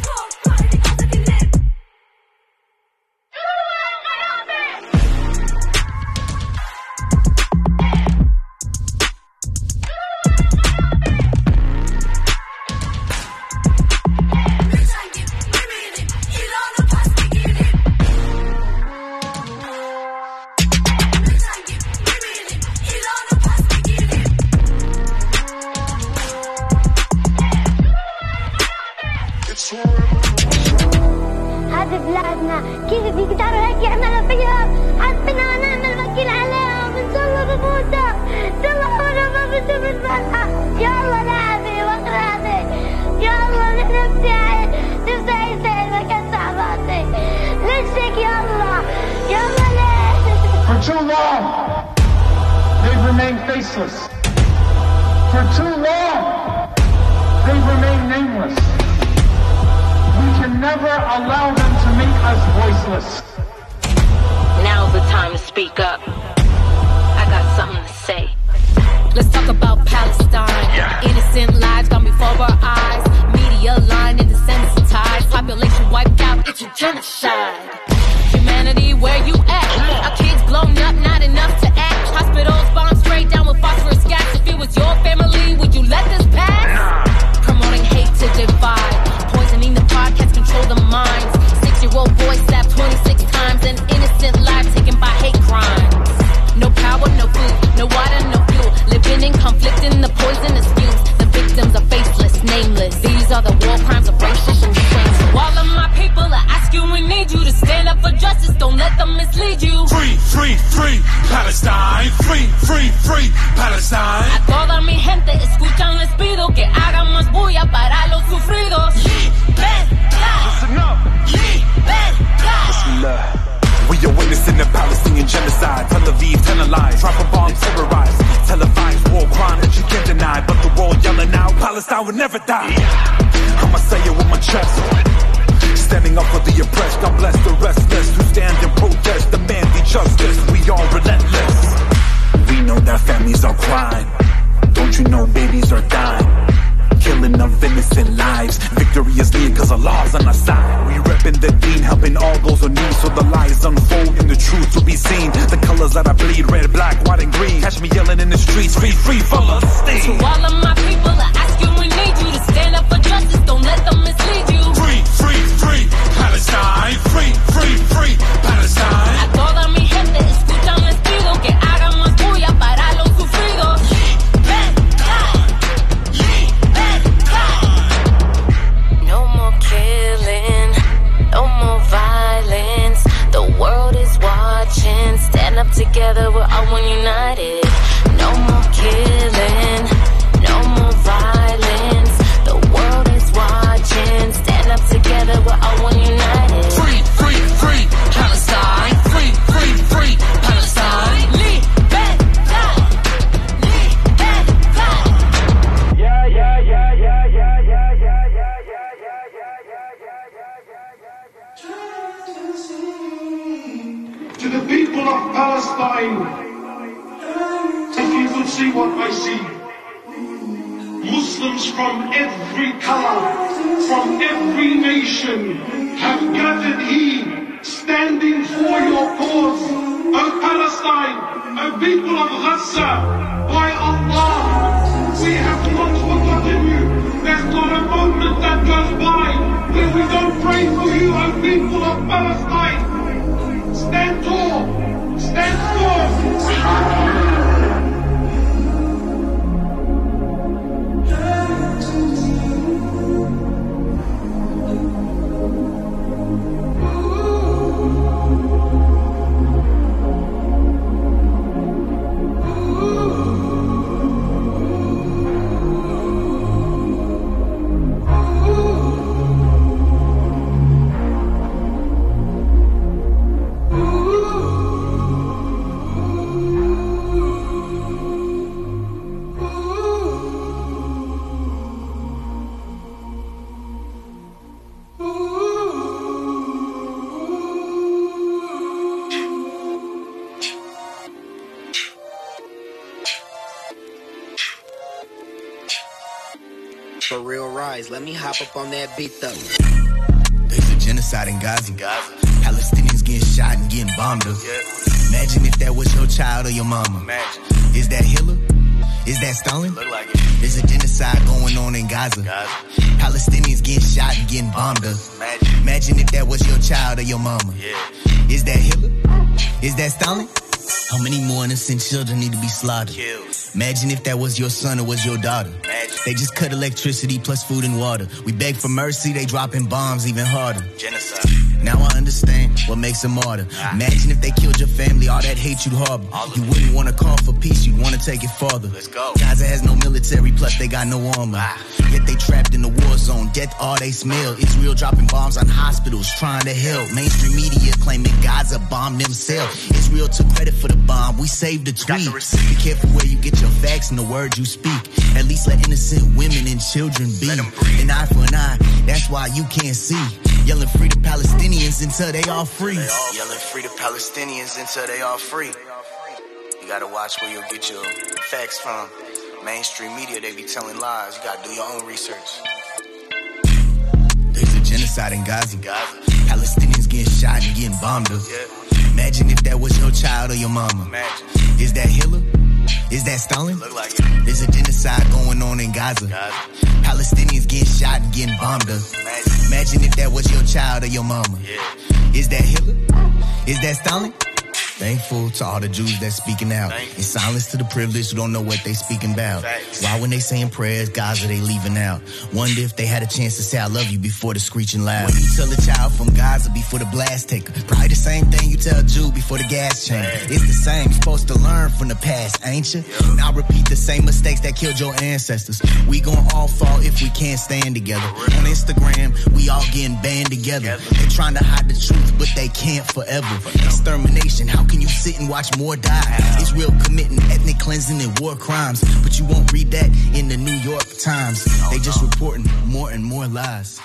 هذه بلادنا كيف بيقدروا هيك يعملوا فيها؟ حسبنا ونعم الوكيل عليهم. ان شاء الله بموتوا، ان شاء الله عمرنا ما بنشوف الفرحة. يا الله لعبي واقرأني، يا الله نحن نفسي نفسي أعيش زي ما كان صعباتي. ليش هيك يا الله؟ يا الله ليش؟ For too long, they've remained faceless. For too long, they've remained nameless. We can never allow them to make us voiceless. Now's the time to speak up. I got something to say. Let's talk about Palestine. Yeah. Innocent lives gone before our eyes. Media lying and desensitized. Population wiped out, it's a genocide. Humanity, where you at? Our kids blown up, not enough to act. Hospitals bombed straight down with phosphorus gas. If it was your family, would you let this pass? Promoting hate to divide. Poisoning the podcast, control the minds. Six-year-old boy stabbed twenty-six times. An innocent life taken by hate crimes. No power, no food, no water, no fuel. Living in conflict in the poisonous fumes. The victims are faceless, nameless. These are the war crimes of racism and shame. So all of my people, I ask you, we need you to stand up for justice. Don't let them mislead you. Free, free, free, Palestine. Free, free, free, Palestine. A toda mi gente, escuchan, les pido que hagan más bulla para los sufridos. Libertad. Listen up. Libertad. Bismillah. We are witnessing the Palestinian genocide. Tel Aviv, televised, travel bombs terrorized, televised war crime that you can't deny. But the world yelling out, Palestine will never die. I'ma say it with my chest. Standing up for the oppressed, God bless the restless who stand and protest, demanding justice. We are relentless. We know that families are crying. Don't you know babies are dying? Killing of innocent lives. Victory is near cause Allah's on our side. We repping the deen, helping all those who need. So the lies unfold and the truth will be seen. The colors that I bleed, red, black, white and green. Catch me yelling in the streets, free, free, Palestine. To all of my people, I ask you, we need you to stand up for justice. Don't let them mislead you. Free, free, free, Palestine. Free, free, free, Palestine. A toda mi gente, escuchan, les pido que hagan más bulla para los sufridos. No more killing, no more violence. The world is watching. Stand up together, we're all one united. No more killing, no more violence. The world is watching. Stand up together, we're all one united. Free, free, free, Palestine. Free, free, free, Palestine. Libertad. Libertad. Yeah, yeah, yeah, yeah, yeah, yeah, yeah, yeah, To the people of Palestine, if you could see what I see, Muslims from every color, from every nation, have gathered here, standing for your cause. O Palestine, O people of Gaza, by Allah, we have not forgotten you. There's not a moment that goes by where we don't pray for you, O people of Palestine. Stand tall, stand strong. for real rise. Let me hop up on that beat though. There's a genocide in Gaza. Gaza. Palestinians getting shot and getting bombed up. Yeah. Imagine if that was your child or your mama. Imagine. Is that Hitler? Is that Stalin? Look like it. There's a genocide going on in Gaza. Gaza. Palestinians getting shot and getting bombed up. Imagine. Imagine if that was your child or your mama. Yeah. Is that Hitler? Is that Stalin? How many more innocent children need to be slaughtered? Killed. Imagine if that was your son or was your daughter. Imagine. They just cut electricity plus food and water. We beg for mercy, they dropping bombs even harder. Genocide. Now I understand what makes a martyr. Ah. Imagine if they killed your family, all that hate you'd harbor. You wouldn't want to call for peace, you'd want to take it farther. Let's go. Gaza has no military, plus they got no armor. Ah. Yet they trapped in the war zone, death all they smell. Israel dropping bombs on hospitals, trying to help. Mainstream media claiming Gaza bombed themselves. Israel took credit for the bomb, we saved the tweet. Be careful where you get your facts and the words you speak. At least let innocent women and children be. An eye for an eye, that's why you can't see. Yelling free the Palestinians until they all free. They all yelling free the Palestinians until they all free. You gotta watch where you'll get your facts from. Mainstream media, they be telling lies. You gotta do your own research. There's a genocide in Gaza. Gaza. Palestinians getting shot and getting bombed up. Yeah. Imagine if that was your child or your mama. Imagine. Is that Hitler? Is that Stalin? Look like it. There's a genocide going on in Gaza. Gaza. Palestinians getting shot and getting bombed up. Imagine. Imagine if that was your child or your mama. Yeah. Is that Hitler? Is that Stalin? Thankful to all the Jews that's speaking out. In silence to the privileged who don't know what they speaking about. Why when they saying prayers, Gaza they leaving out? Wonder if they had a chance to say I love you before the screeching loud. When you tell a child from Gaza before the blast taker, probably the same thing you tell a Jew before the gas chamber. It's the same, you're supposed to learn from the past, ain't you? Now repeat the same mistakes that killed your ancestors. We gon' all fall if we can't stand together. On Instagram, we all getting banned together. They trying to hide the truth, but they can't forever. Extermination, how can you sit and watch more die? Israel committing ethnic cleansing and war crimes, but you won't read that in the New York Times. They just reporting more and more lies.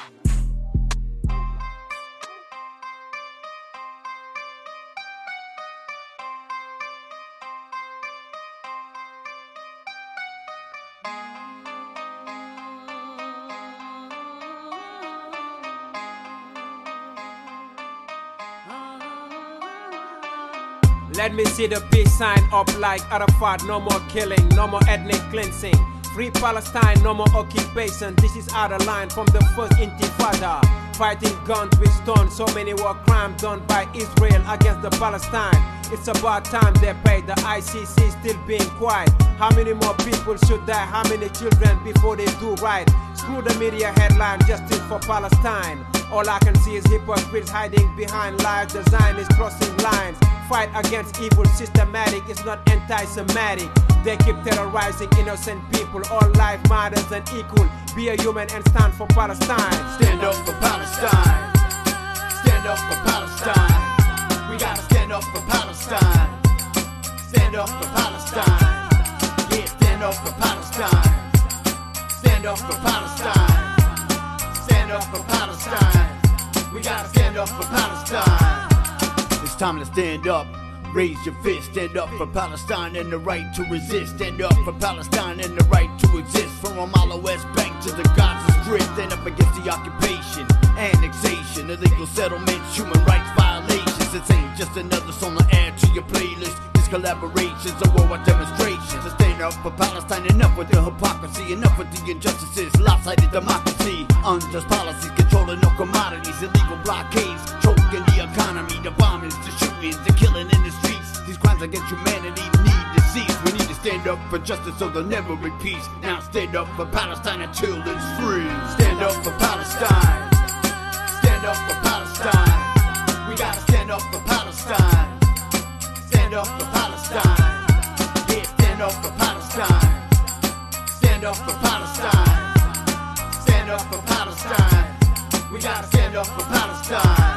Let me see the peace sign up like Arafat. No more killing, no more ethnic cleansing. Free Palestine, no more occupation. This is out of line from the first intifada. Fighting guns with stones. So many war crimes done by Israel against the Palestine. It's about time they pay. The I C C still being quiet. How many more people should die? How many children before they do right? Screw the media headline, justice for Palestine. All I can see is hypocrites hiding behind lies. The Zionists crossing lines. Fight against evil systematic, it's not anti-Semitic. They keep terrorizing innocent people. All life matters and equal. Be a human and stand for Palestine. Stand up for Palestine. Stand up for Palestine. We gotta stand up for Palestine. Stand up for Palestine. Yeah, stand up for Palestine. Stand up for Palestine. Stand up for Palestine. We gotta stand up for Palestine. It's time to stand up. Raise your fist, stand up for Palestine and the right to resist. Stand up for Palestine and the right to exist. From Ramallah West Bank to the Gaza Strip. Stand up against the occupation, annexation, illegal settlements, human rights violations. This ain't just another song to add to your playlist. These collaborations are worldwide demonstrations. So stand up for Palestine, enough with the hypocrisy, enough with the injustices, lopsided democracy, unjust policies, controlling no commodities, illegal blockades, choking the economy, the bombings, the shootings, the killing in the streets. These crimes against humanity need to cease. We need to stand up for justice so there'll never be peace. Now stand up for Palestine until it's free. Stand up for Palestine. Stand up for Palestine. We gotta stand up for Palestine. Stand up for Palestine. Yeah, stand up for Palestine. Stand up for Palestine. Stand up for Palestine. We gotta stand up for Palestine.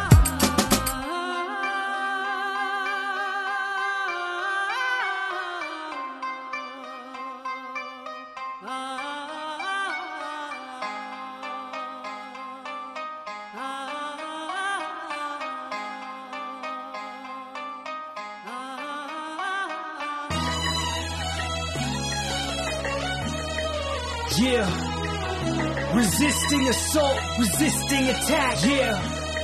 Yeah. Resisting assault, resisting attack, yeah.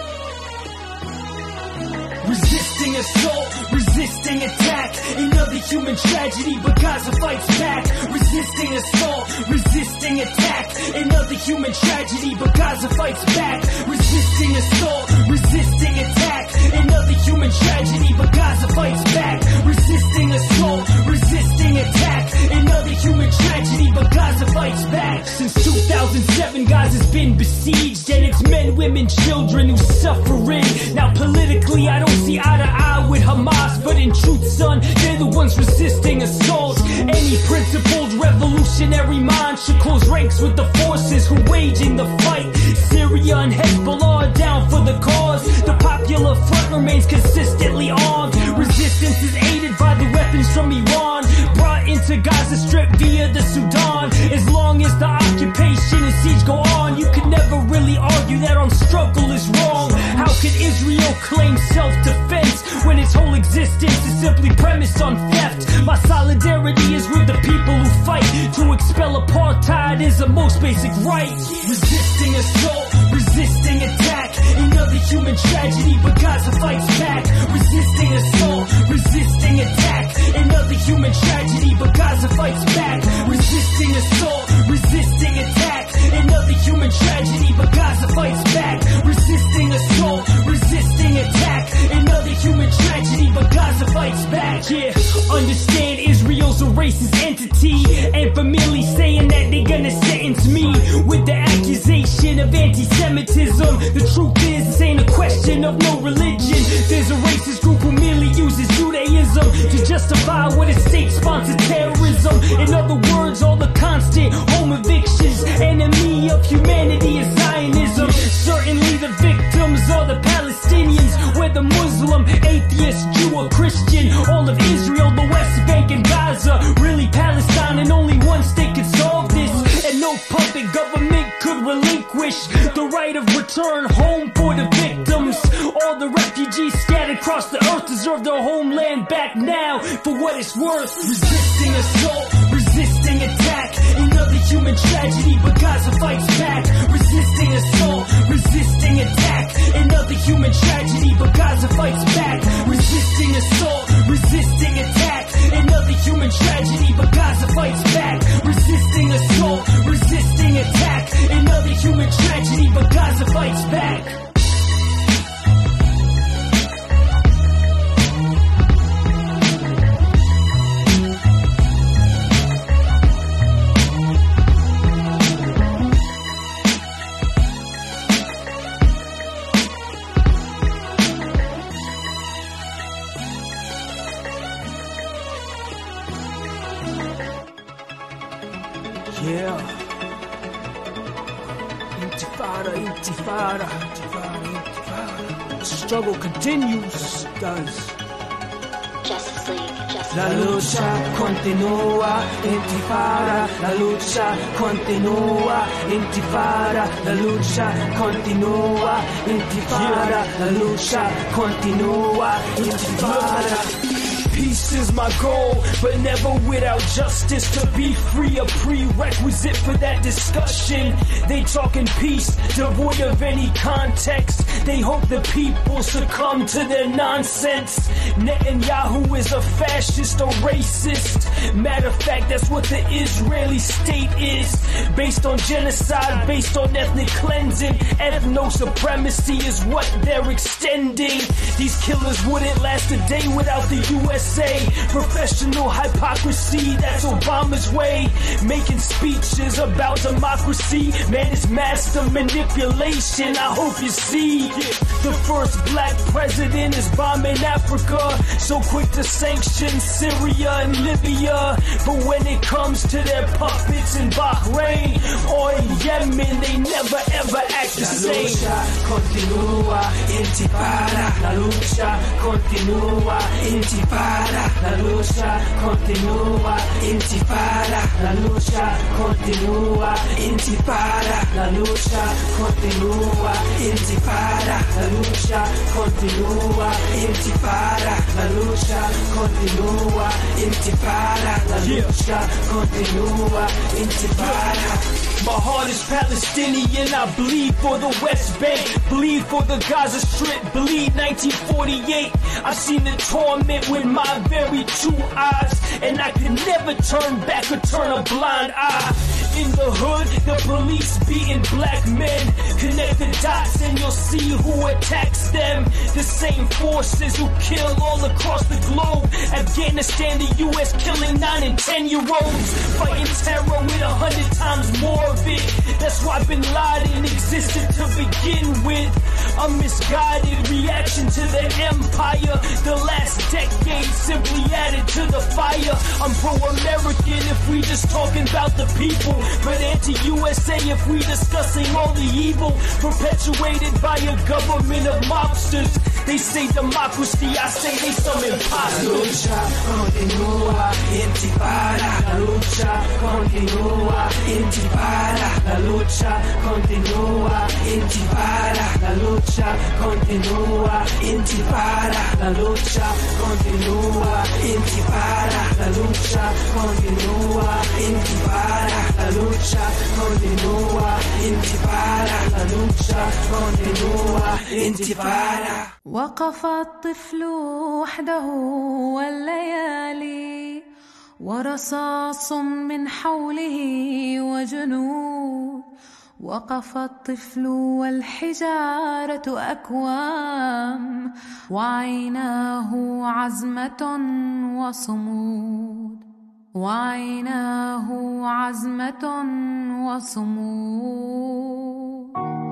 Resisting assault, resisting attack. Another human tragedy, but Gaza fights back. Resisting assault, resisting attack. Another human tragedy, but Gaza fights back. Resisting assault, resisting attack. Another human tragedy, but Gaza fights back. Resisting assault, resisting attack. Another human tragedy, but Gaza fights back. Since two thousand seven, Gaza's been besieged, and it's men, women, children who suffering. Now politically, I don't see eye to eye with Hamas, but in truth, son, they're the ones resisting assault. Any principled revolutionary mind should close ranks with the forces who waging the fight. Syria and Hezbollah are down for the cause. The popular front remains consistently armed. Resistance is aided by the weapons from Iran, brought into Gaza Strip via the Sudan. As long as the occupation and siege go on, you can never really argue that our struggle is wrong. How can Israel claim self-defense when its whole existence is simply premised on theft? My solidarity is with the people who fight to expel apartheid is a most basic right. Resisting assault, resisting attack. Another human tragedy, but Gaza fights back. Resisting assault, resisting attack. Another human tragedy, but Gaza fights back. Resisting assault, resisting attack. Another human tragedy, but Gaza fights back. Resisting assault, resisting attack. Another human tragedy, but Gaza fights back. Yeah, understand Israel's a racist entity, and for merely saying that they gonna sentence me with the accusation of anti-Semitism. The truth is, this ain't a question of no religion. There's a racist group who merely uses Judaism to justify what is state-sponsored terrorism. In other words, all the constant home evictions, enemy of humanity is Zionism. Certainly the victims are the Palestinians, whether Muslim, atheist, Jew or Christian. All of Israel, the West Bank and Gaza, really Palestine, and only one state could solve this. And no puppet government could relinquish the right of return home for the victims. All the refugees scattered across the earth deserve their homeland back now for what it's worth. Resisting assault, resisting attack. Another human tragedy, but Gaza fights back. Resisting assault, resisting attack. Another human tragedy, but Gaza fights back. Resisting assault, resisting attack. Another human tragedy, but Gaza fights back. Resisting assault, resisting attack. Another human tragedy, but Gaza fights back. Yeah. Intifada, intifada, intifada, intifada. The struggle continues, guys. Justice League, Justice La lucha continúa, intifada. La lucha continúa, intifada. La lucha continúa, intifada. La lucha continúa, intifada. Peace is my goal, but never without justice. To be free, a prerequisite for that discussion. They talking peace, devoid of any context. They hope the people succumb to their nonsense. Netanyahu is a fascist or racist. Matter of fact, that's what the Israeli state is. Based on genocide, based on ethnic cleansing. Ethno-supremacy is what they're extending. These killers wouldn't last a day without the U S A. Professional hypocrisy, that's Obama's way. Making speeches about democracy, man, it's master manipulation. I hope you see. The first black president is bombing Africa, so quick to sanction Syria and Libya. But when it comes to their puppets in Bahrain or in Yemen, they never ever act the same. La lucha continúa, intifada. La lucha continúa, intifada. intifada, la lucha continúa, intifada, la lucha continúa, intifada, la lucha continúa, intifada, la lucha continúa, intifada, la lucha continúa, intifada, la lucha continúa, intifada. My heart is Palestinian, I bleed for the West Bank, bleed for the Gaza Strip, bleed nineteen forty-eight. I've seen the torment with my very two eyes, and I can never turn back or turn a blind eye. In the hood, the police beating black men. Connect the dots and you'll see who attacks them. The same forces who kill all across the globe. Afghanistan, the U S killing nine and ten year olds. Fighting terror with a hundred times more of it. That's why Bin Laden existed to begin with. A misguided reaction to the empire. The last decade simply added to the fire. I'm pro-American if we just talking about the people, but anti-U S A if we discussing all the evil perpetuated by a government of mobsters. They say democracy, I say they some imposters. La lucha continúa, intifada. La lucha continúa, intifada. La lucha continúa, intifada. La lucha continúa, intifada. La lucha continúa, intifada. La lucha continúa, intifada. La lucha continúa, intifada. La lucha continúa, intifada. وقف الطفل وحده والليالي ورصاص من حوله وجنود. وقف الطفل والحجارة أكوام وعيناه عزمة وصمود. وعيناه عزمة وصمود.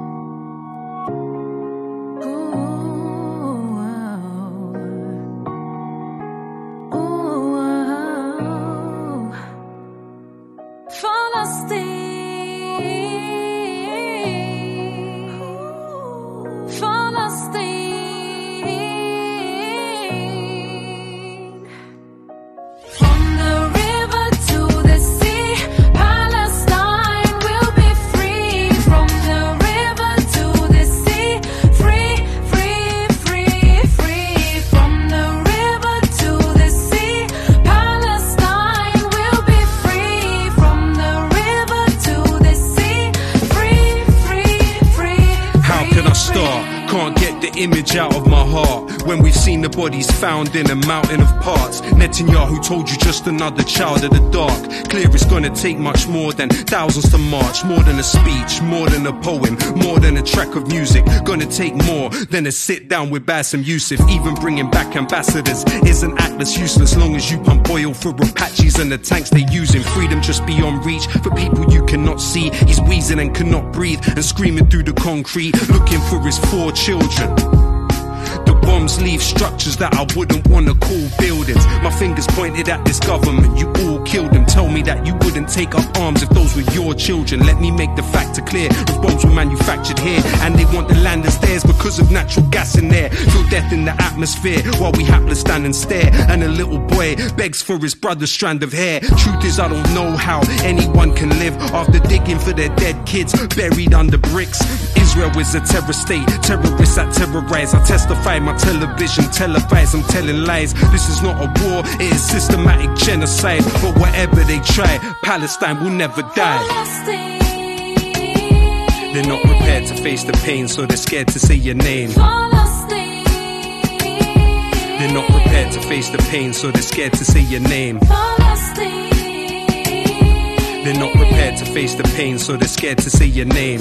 فلسطين فلسطين. From the river to the sea, Palestine will be free. From the river to the sea, free, free, free, free. From the river to the sea, Palestine will be free. From the river to the sea, free, free, free. How can I start? Can't get the image out of my heart when we've seen the bodies found in a mountain of parts. Netanyahu told you just another child of the dark. Clear it's gonna take much more than thousands to march, more than a speech, more than a poem, more than a track of music. Gonna take more than a sit down with Bassem Youssef. Even bringing back ambassadors is an act that's useless long as you pump oil for Apaches and the tanks they using. Freedom just beyond reach for people you cannot see. He's wheezing and cannot breathe and screaming through the concrete, looking for his four children. The bombs leave structures that I wouldn't wanna call buildings. My fingers pointed at this government, you all killed them. Tell me that you wouldn't take up arms if those were your children. Let me make the factor clear. If bombs were manufactured here and they want the land as theirs because of natural gas in there, feel death in the atmosphere while we hapless stand and stare. And a little boy begs for his brother's strand of hair. Truth is I don't know how anyone can live after digging for their dead kids buried under bricks. Israel is a terror state, terrorists that terrorize. I testify my television televised, I'm telling lies. This is not a war, it is systematic genocide. But whatever they try, Palestine will never die. They're not prepared to face the pain, so they're scared to say your name. They're not prepared to face the pain, so they're scared to say your name. They're not prepared to face the pain, so they're scared to say your name.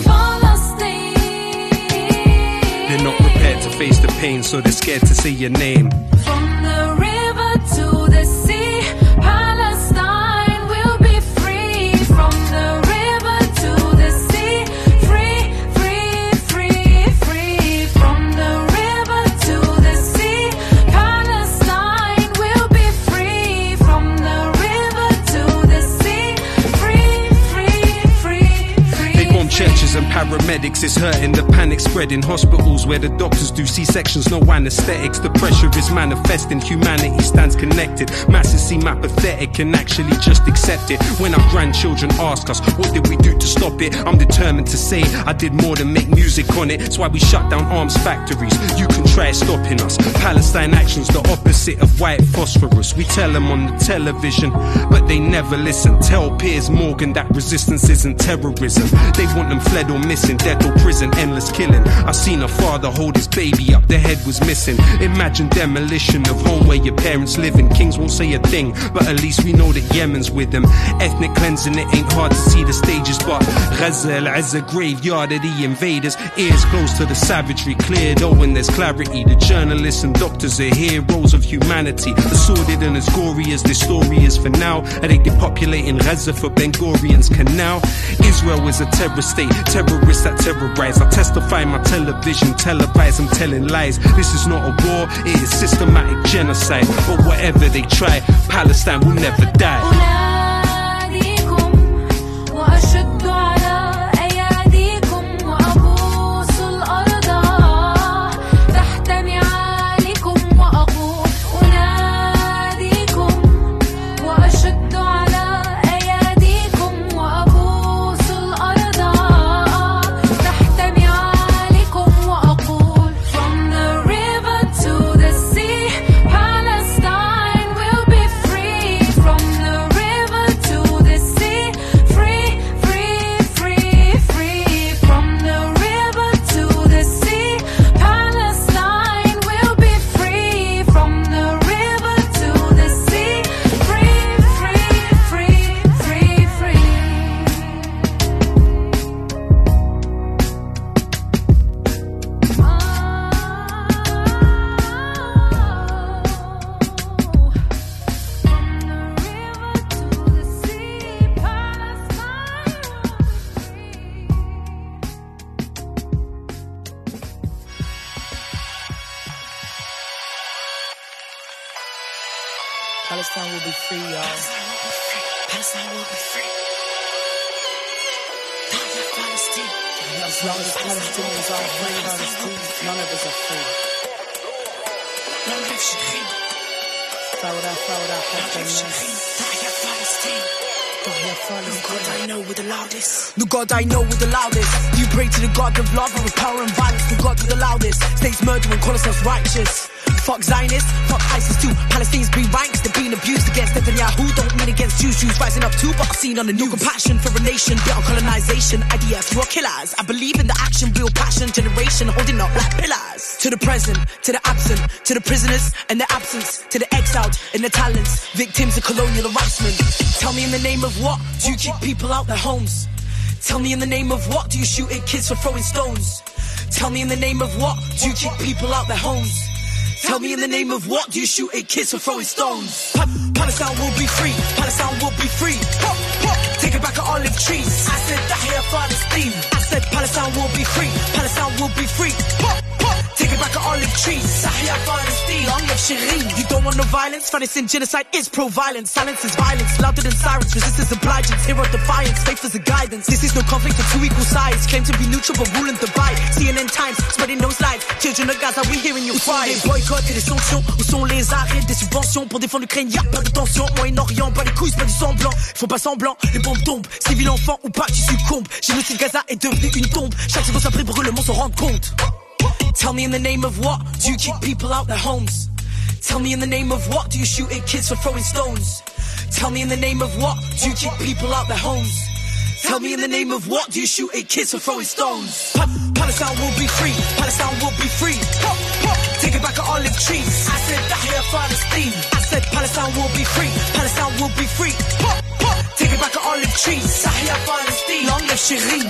They're not prepared to face the pain, so they're scared to say your name. From the river to the sea, Palestine will be free. From the river to the sea, free, free, free, free. From the river to the sea, Palestine will be free. From the river to the sea, free, free, free, free. They bomb churches and paramedics, it's hurting, the panic spreading. Hospitals where the doctors do C-sections, no anesthetics. The pressure is manifesting, humanity stands connected. Masses seem apathetic and actually just accept it. When our grandchildren ask us, what did we do to stop it? I'm determined to say I did more than make music on it. That's why we shut down arms factories. You can try stopping us. Palestine action's the opposite of white phosphorus. We tell them on the television, but they never listen. Tell Piers Morgan that resistance isn't terrorism. They want them fled or missing, death or prison, endless killing. I seen a father hold his baby up, the head was missing. Imagine demolition of home where your parents live in. Kings won't say a thing, but at least we know that Yemen's with them. Ethnic cleansing, it ain't hard to see the stages, but Gaza, Al-Azza, graveyard of the invaders. Ears close to the savagery, cleared oh when there's clarity. The journalists and doctors are heroes of humanity. As sordid and as gory as this story is for now. Are they depopulating Gaza for Ben Gurion's canal? Israel is a terror state, terrorists that terrorize. I testify in my television, televise, I'm telling lies. This is not a war, it is systematic genocide. But whatever they try, Palestine will never die. Palestine will be free, y'all. Palestine will be free. Palestine. As long as Palestinians are free, Palestine, none of us are free. Fawda, Fawda, Palestine. No God I know with the loudest. No God I know with the loudest. You pray to the God of love and with power and violence. The God with the loudest. States murder and call ourselves righteous. Fuck Zionists, fuck ISIS too. Palestinians bring ranks, they're being abused against Netanyahu. Don't mean against Jews, Jews rising up too, but I've seen on the news. No compassion for a nation, built on colonization. I D F, you are killers. I believe in the action, real passion, generation holding up like pillars. To the present, to the absent, to the prisoners and their absence, to the exiled and their talents, victims of colonial harassment. Tell me in the name of what do you kick people out their homes? Tell me in the name of what do you shoot at kids for throwing stones? Tell me in the name of what do you kick people out their homes? Tell me in the name of what do you shoot at kids for throwing stones? Pa- Palestine will be free, Palestine will be free. Pop, pop, take it back at olive trees. I said Tahia Palestine. I said Palestine will be free, Palestine will be free. Pop, pop, take it back at olive trees. Tahia Palestine, long live Shireen. You don't want no violence, financing genocide is pro-violence. Silence is violence, louder than sirens. Resistance obligence, hero defiance, faith is a guidance. This is no conflict of two equal sides. Claim to be neutral but rule and divide. C N N Times, spreading those lies. Children of Gaza, we hearing your cries. Et les sanctions, où sont les arrêts des subventions pour défendre l'Ukraine, y'a pas de tension. Moyen-Orient, pas les couilles, pas du semblant. Faut pas semblant, les bombes tombent. Civil enfant ou pas, tu succombes. Génocide Gaza est devenu une tombe. Chaque seconde après brûle, le monde s'en rend compte. Tell me in the name of what do you kick people out their homes? Tell me in the name of what do you shoot at kids for throwing stones? Tell me in the name of what do you kick people out their homes? Tell me in the name of what do you shoot at kids for throwing stones? Pa- Palestine will be free, Palestine will be free. Pop, pop, take it back at olive trees. I said Tahia Palestine. I said Palestine will be free, Palestine will be free. Pop, pop, take it back at olive trees. Tahia Palestine, long live Shireen.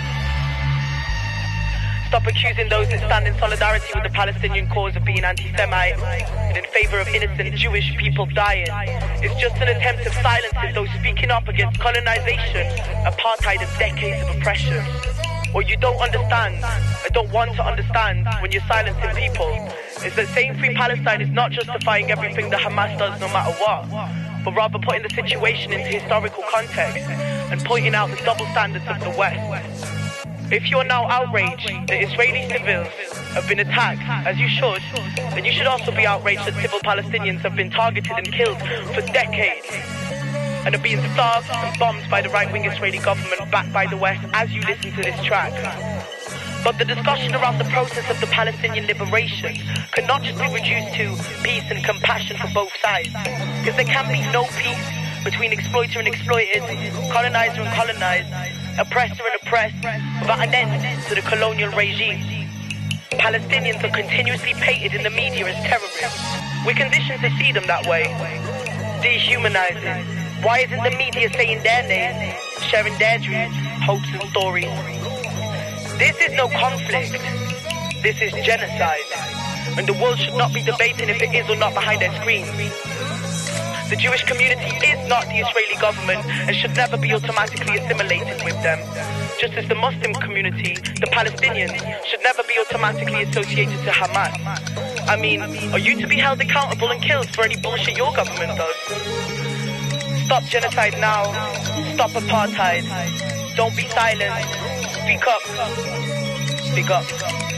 Stop accusing those that stand in solidarity with the Palestinian cause of being anti-Semite and in favour of innocent Jewish people dying. It's just an attempt to silence those speaking up against colonisation, apartheid and decades of oppression. What you don't understand, and don't want to understand when you're silencing people, is that saying Free Palestine is not justifying everything that Hamas does no matter what, but rather putting the situation into historical context and pointing out the double standards of the West. If you're now outraged that Israeli civils have been attacked, as you should, then you should also be outraged that civil Palestinians have been targeted and killed for decades and are being starved and bombed by the right-wing Israeli government backed by the West as you listen to this track. But the discussion around the process of the Palestinian liberation cannot just be reduced to peace and compassion for both sides, because there can be no peace between exploiter and exploited, colonizer and colonized, oppressor and oppressed, without an end to the colonial regime. Palestinians are continuously painted in the media as terrorists. We're conditioned to see them that way, dehumanizing. Why isn't the media saying their name, sharing their dreams, hopes and stories? This is no conflict. This is genocide. And the world should not be debating if it is or not behind their screens. The Jewish community is not the Israeli government and should never be automatically assimilated with them. Just as the Muslim community, the Palestinians, should never be automatically associated to Hamas. I mean, are you to be held accountable and killed for any bullshit your government does? Stop genocide now. Stop apartheid. Don't be silent. Speak up. Speak up.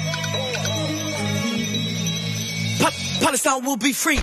Pa- Palestine will be free.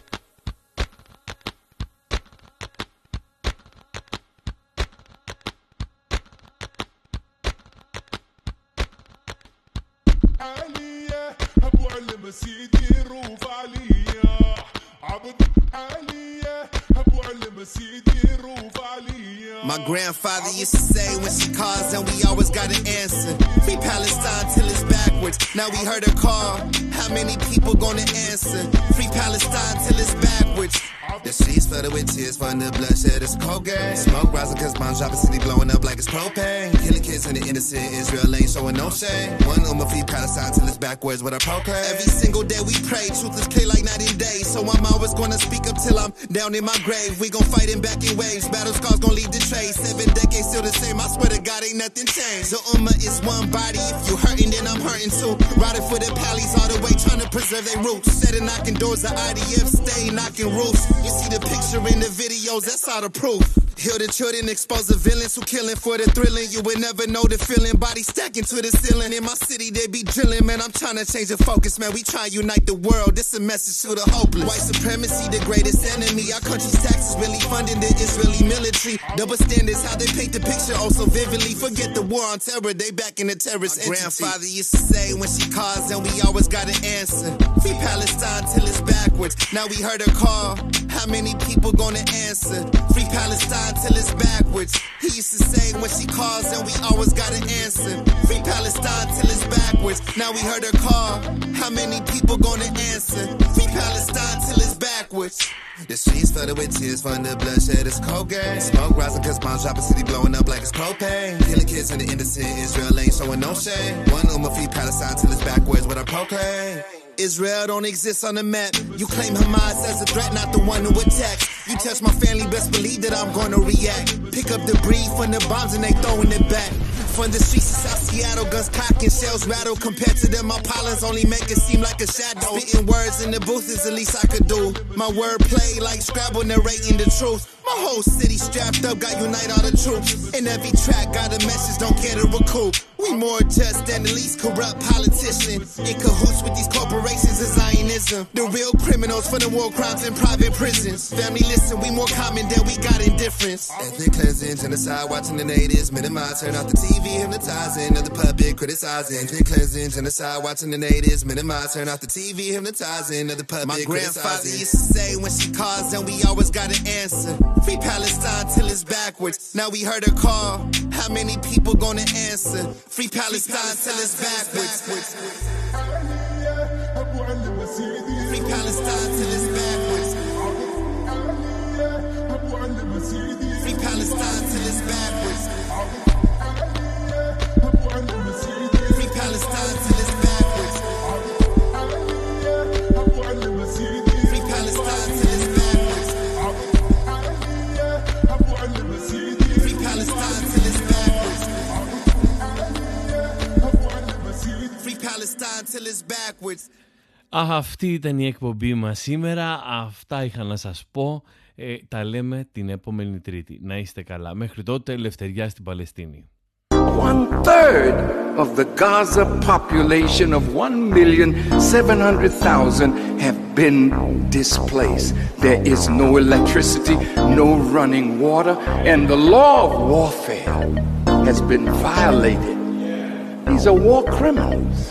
My grandfather used to say when she calls and we always got an answer. Free Palestine till it's backwards. Now we heard her call. How many people gonna answer? Free Palestine till it's backwards. The streets flooded with tears from the bloodshed. It's cold gang. Smoke rising cause bombs dropping, city blowing up like it's propane. Killing kids and the innocent. Israel ain't showing no shame. One Ummah free Palestine till it's backwards. What I proclaim. Every single day we pray. Truth is clear like night and day. So I'm always gonna speak up till I'm down in my grave. We gon' fight in back in waves. Battle scars gon' leave the trace. Seven decades still the same. I swear to God ain't nothing changed. The Ummah is one body. If you hurting then I'm hurting too. Riding for the pallies all the way trying to preserve their roots. Instead of knocking doors, the I D F stay knocking roofs. You see the picture in the videos, that's all the proof. Heal the children, expose the villains who killing for the thrilling. You would never know the feeling. Body stacking to the ceiling. In my city, they be drilling. Man, I'm trying to change the focus, man. We try to unite the world. This a message to the hopeless. White supremacy, the greatest enemy. Our country's taxes really funding the Israeli military. Double standards, how they paint the picture oh so vividly. Forget the war on terror, they back in the terrorist entity. My grandfather used to say when she calls and we always got an answer. Free Palestine till it's backwards. Now we heard her call. How many people gonna answer? Free Palestine till it's backwards. He used to say when she calls and we always got an answer. Free Palestine till it's backwards. Now we heard her call. How many people gonna answer? Free Palestine till it's backwards. The streets flooded with tears from the bloodshed. It's cold gang. Smoke rising cause bombs dropping, city blowing up like it's propane. Killing kids and the innocent. Israel ain't showing no shame. One Ummah free Palestine till it's backwards. What I proclaim. Israel don't exist on the map. You claim Hamas as a threat, not the one who attacks. You touch my family, best believe that I'm gonna react. Pick up debris from the bombs and they throwing it back. From the streets of South Seattle, guns cock and shells rattle. Compared to them, my pollen's only make it seem like a shadow. Spitting words in the booth is the least I could do. My word play like Scrabble, narrating the truth. My whole city strapped up, got unite all the troops. And every track got a message, don't care to recoup. We more just than the least corrupt politician. In cahoots with these corporations is Zionism. The real criminals for the war crimes in private prisons. Family, listen, we more common than we got indifference. Ethnic cleansing, genocide, watching the natives minimize. Turn off the T V, hypnotizing. Of the public criticizing. Ethnic cleansing, genocide, watching the natives minimize. Turn off the T V, hypnotizing. Of the public criticizing. My grandfather used to say when she calls and we always got an answer. Free Palestine till it's backwards. Now we heard her call. How many people gonna answer? Free Palestine till it's backwards. Free Palestine till it's backwards. Free Palestine till it's backwards. Free Palestine till it's backwards. Free Palestine till it's backwards. Free Palestine till it's backwards. Free Palestine till it's backwards. Αυτή ήταν η εκπομπή μας σήμερα. Αυτά είχα να σας πω. Ε, τα λέμε την επόμενη Τρίτη. Να είστε καλά. Μέχρι τότε, ελευθεριά στην Παλαιστίνη. one third of the Gaza population of one million seven hundred thousand have been displaced. There is no electricity, no running water, and the law of warfare has been violated. These are war criminals.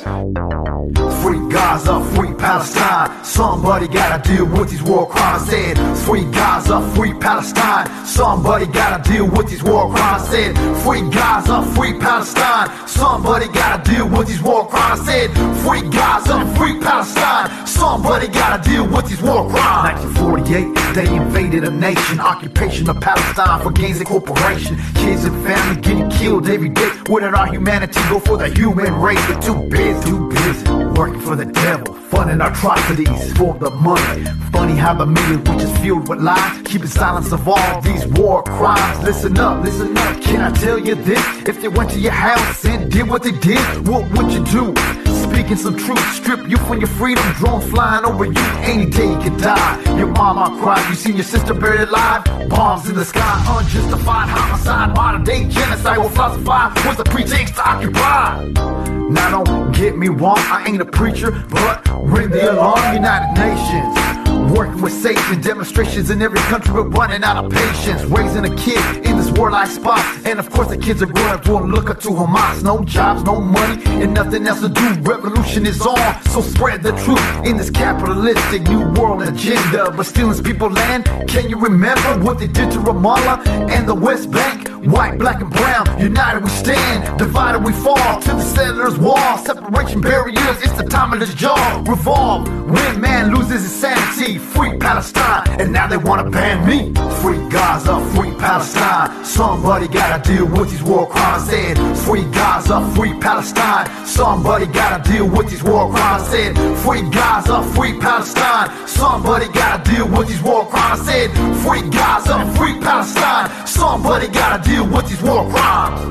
Free Gaza, free Palestine. Somebody gotta deal with these war crimes. Said, free Gaza, free Palestine. Somebody gotta deal with these war crimes. Said, free Gaza, free Palestine. Somebody gotta deal with these war crimes. Said, free Gaza, free Palestine. Somebody gotta deal with these war crimes. nineteen forty-eight, they invaded a nation. Occupation of Palestine for gains and corporation. Kids and family getting killed every day. Wouldn't our humanity go for the human race? We're too busy, too busy working for the devil, funding atrocities for the money. Funny how the media, which is filled with lies, keeping silence of all these war crimes. Listen up, listen up, can I tell you this? If they went to your house and did what they did, what would you do? Speaking some truth, strip you from your freedom. Drones flying over you, any day you could die. Your mama cried, you seen your sister buried alive. Bombs in the sky, unjustified homicide. Modern day genocide will falsify. What's the pretext to occupy? Now don't get me wrong, I ain't a preacher, but ring the alarm. United Nations working with Satan, demonstrations in every country, we're running out of patience. Raising a kid in this warlike spot, and of course the kids are growing up doing look up to Hamas. No jobs, no money, and nothing else to do. Revolution is on, so spread the truth in this capitalistic new world agenda. But stealing people's land, can you remember what they did to Ramallah and the West Bank? White, black, and brown, united we stand, divided we fall to the settlers' wall. Separation barriers, it's the time of the jaw. Revolve, when man loses his sanity. Free Palestine, and now they wanna ban me. Free Gaza, free Palestine. Somebody gotta deal with these war crimes. Said, free Gaza, free Palestine. Somebody gotta deal with these war crimes. Said, free Gaza, free Palestine. Somebody gotta deal with these war crimes. Said, free Gaza, free Palestine. Somebody gotta deal with these war crimes.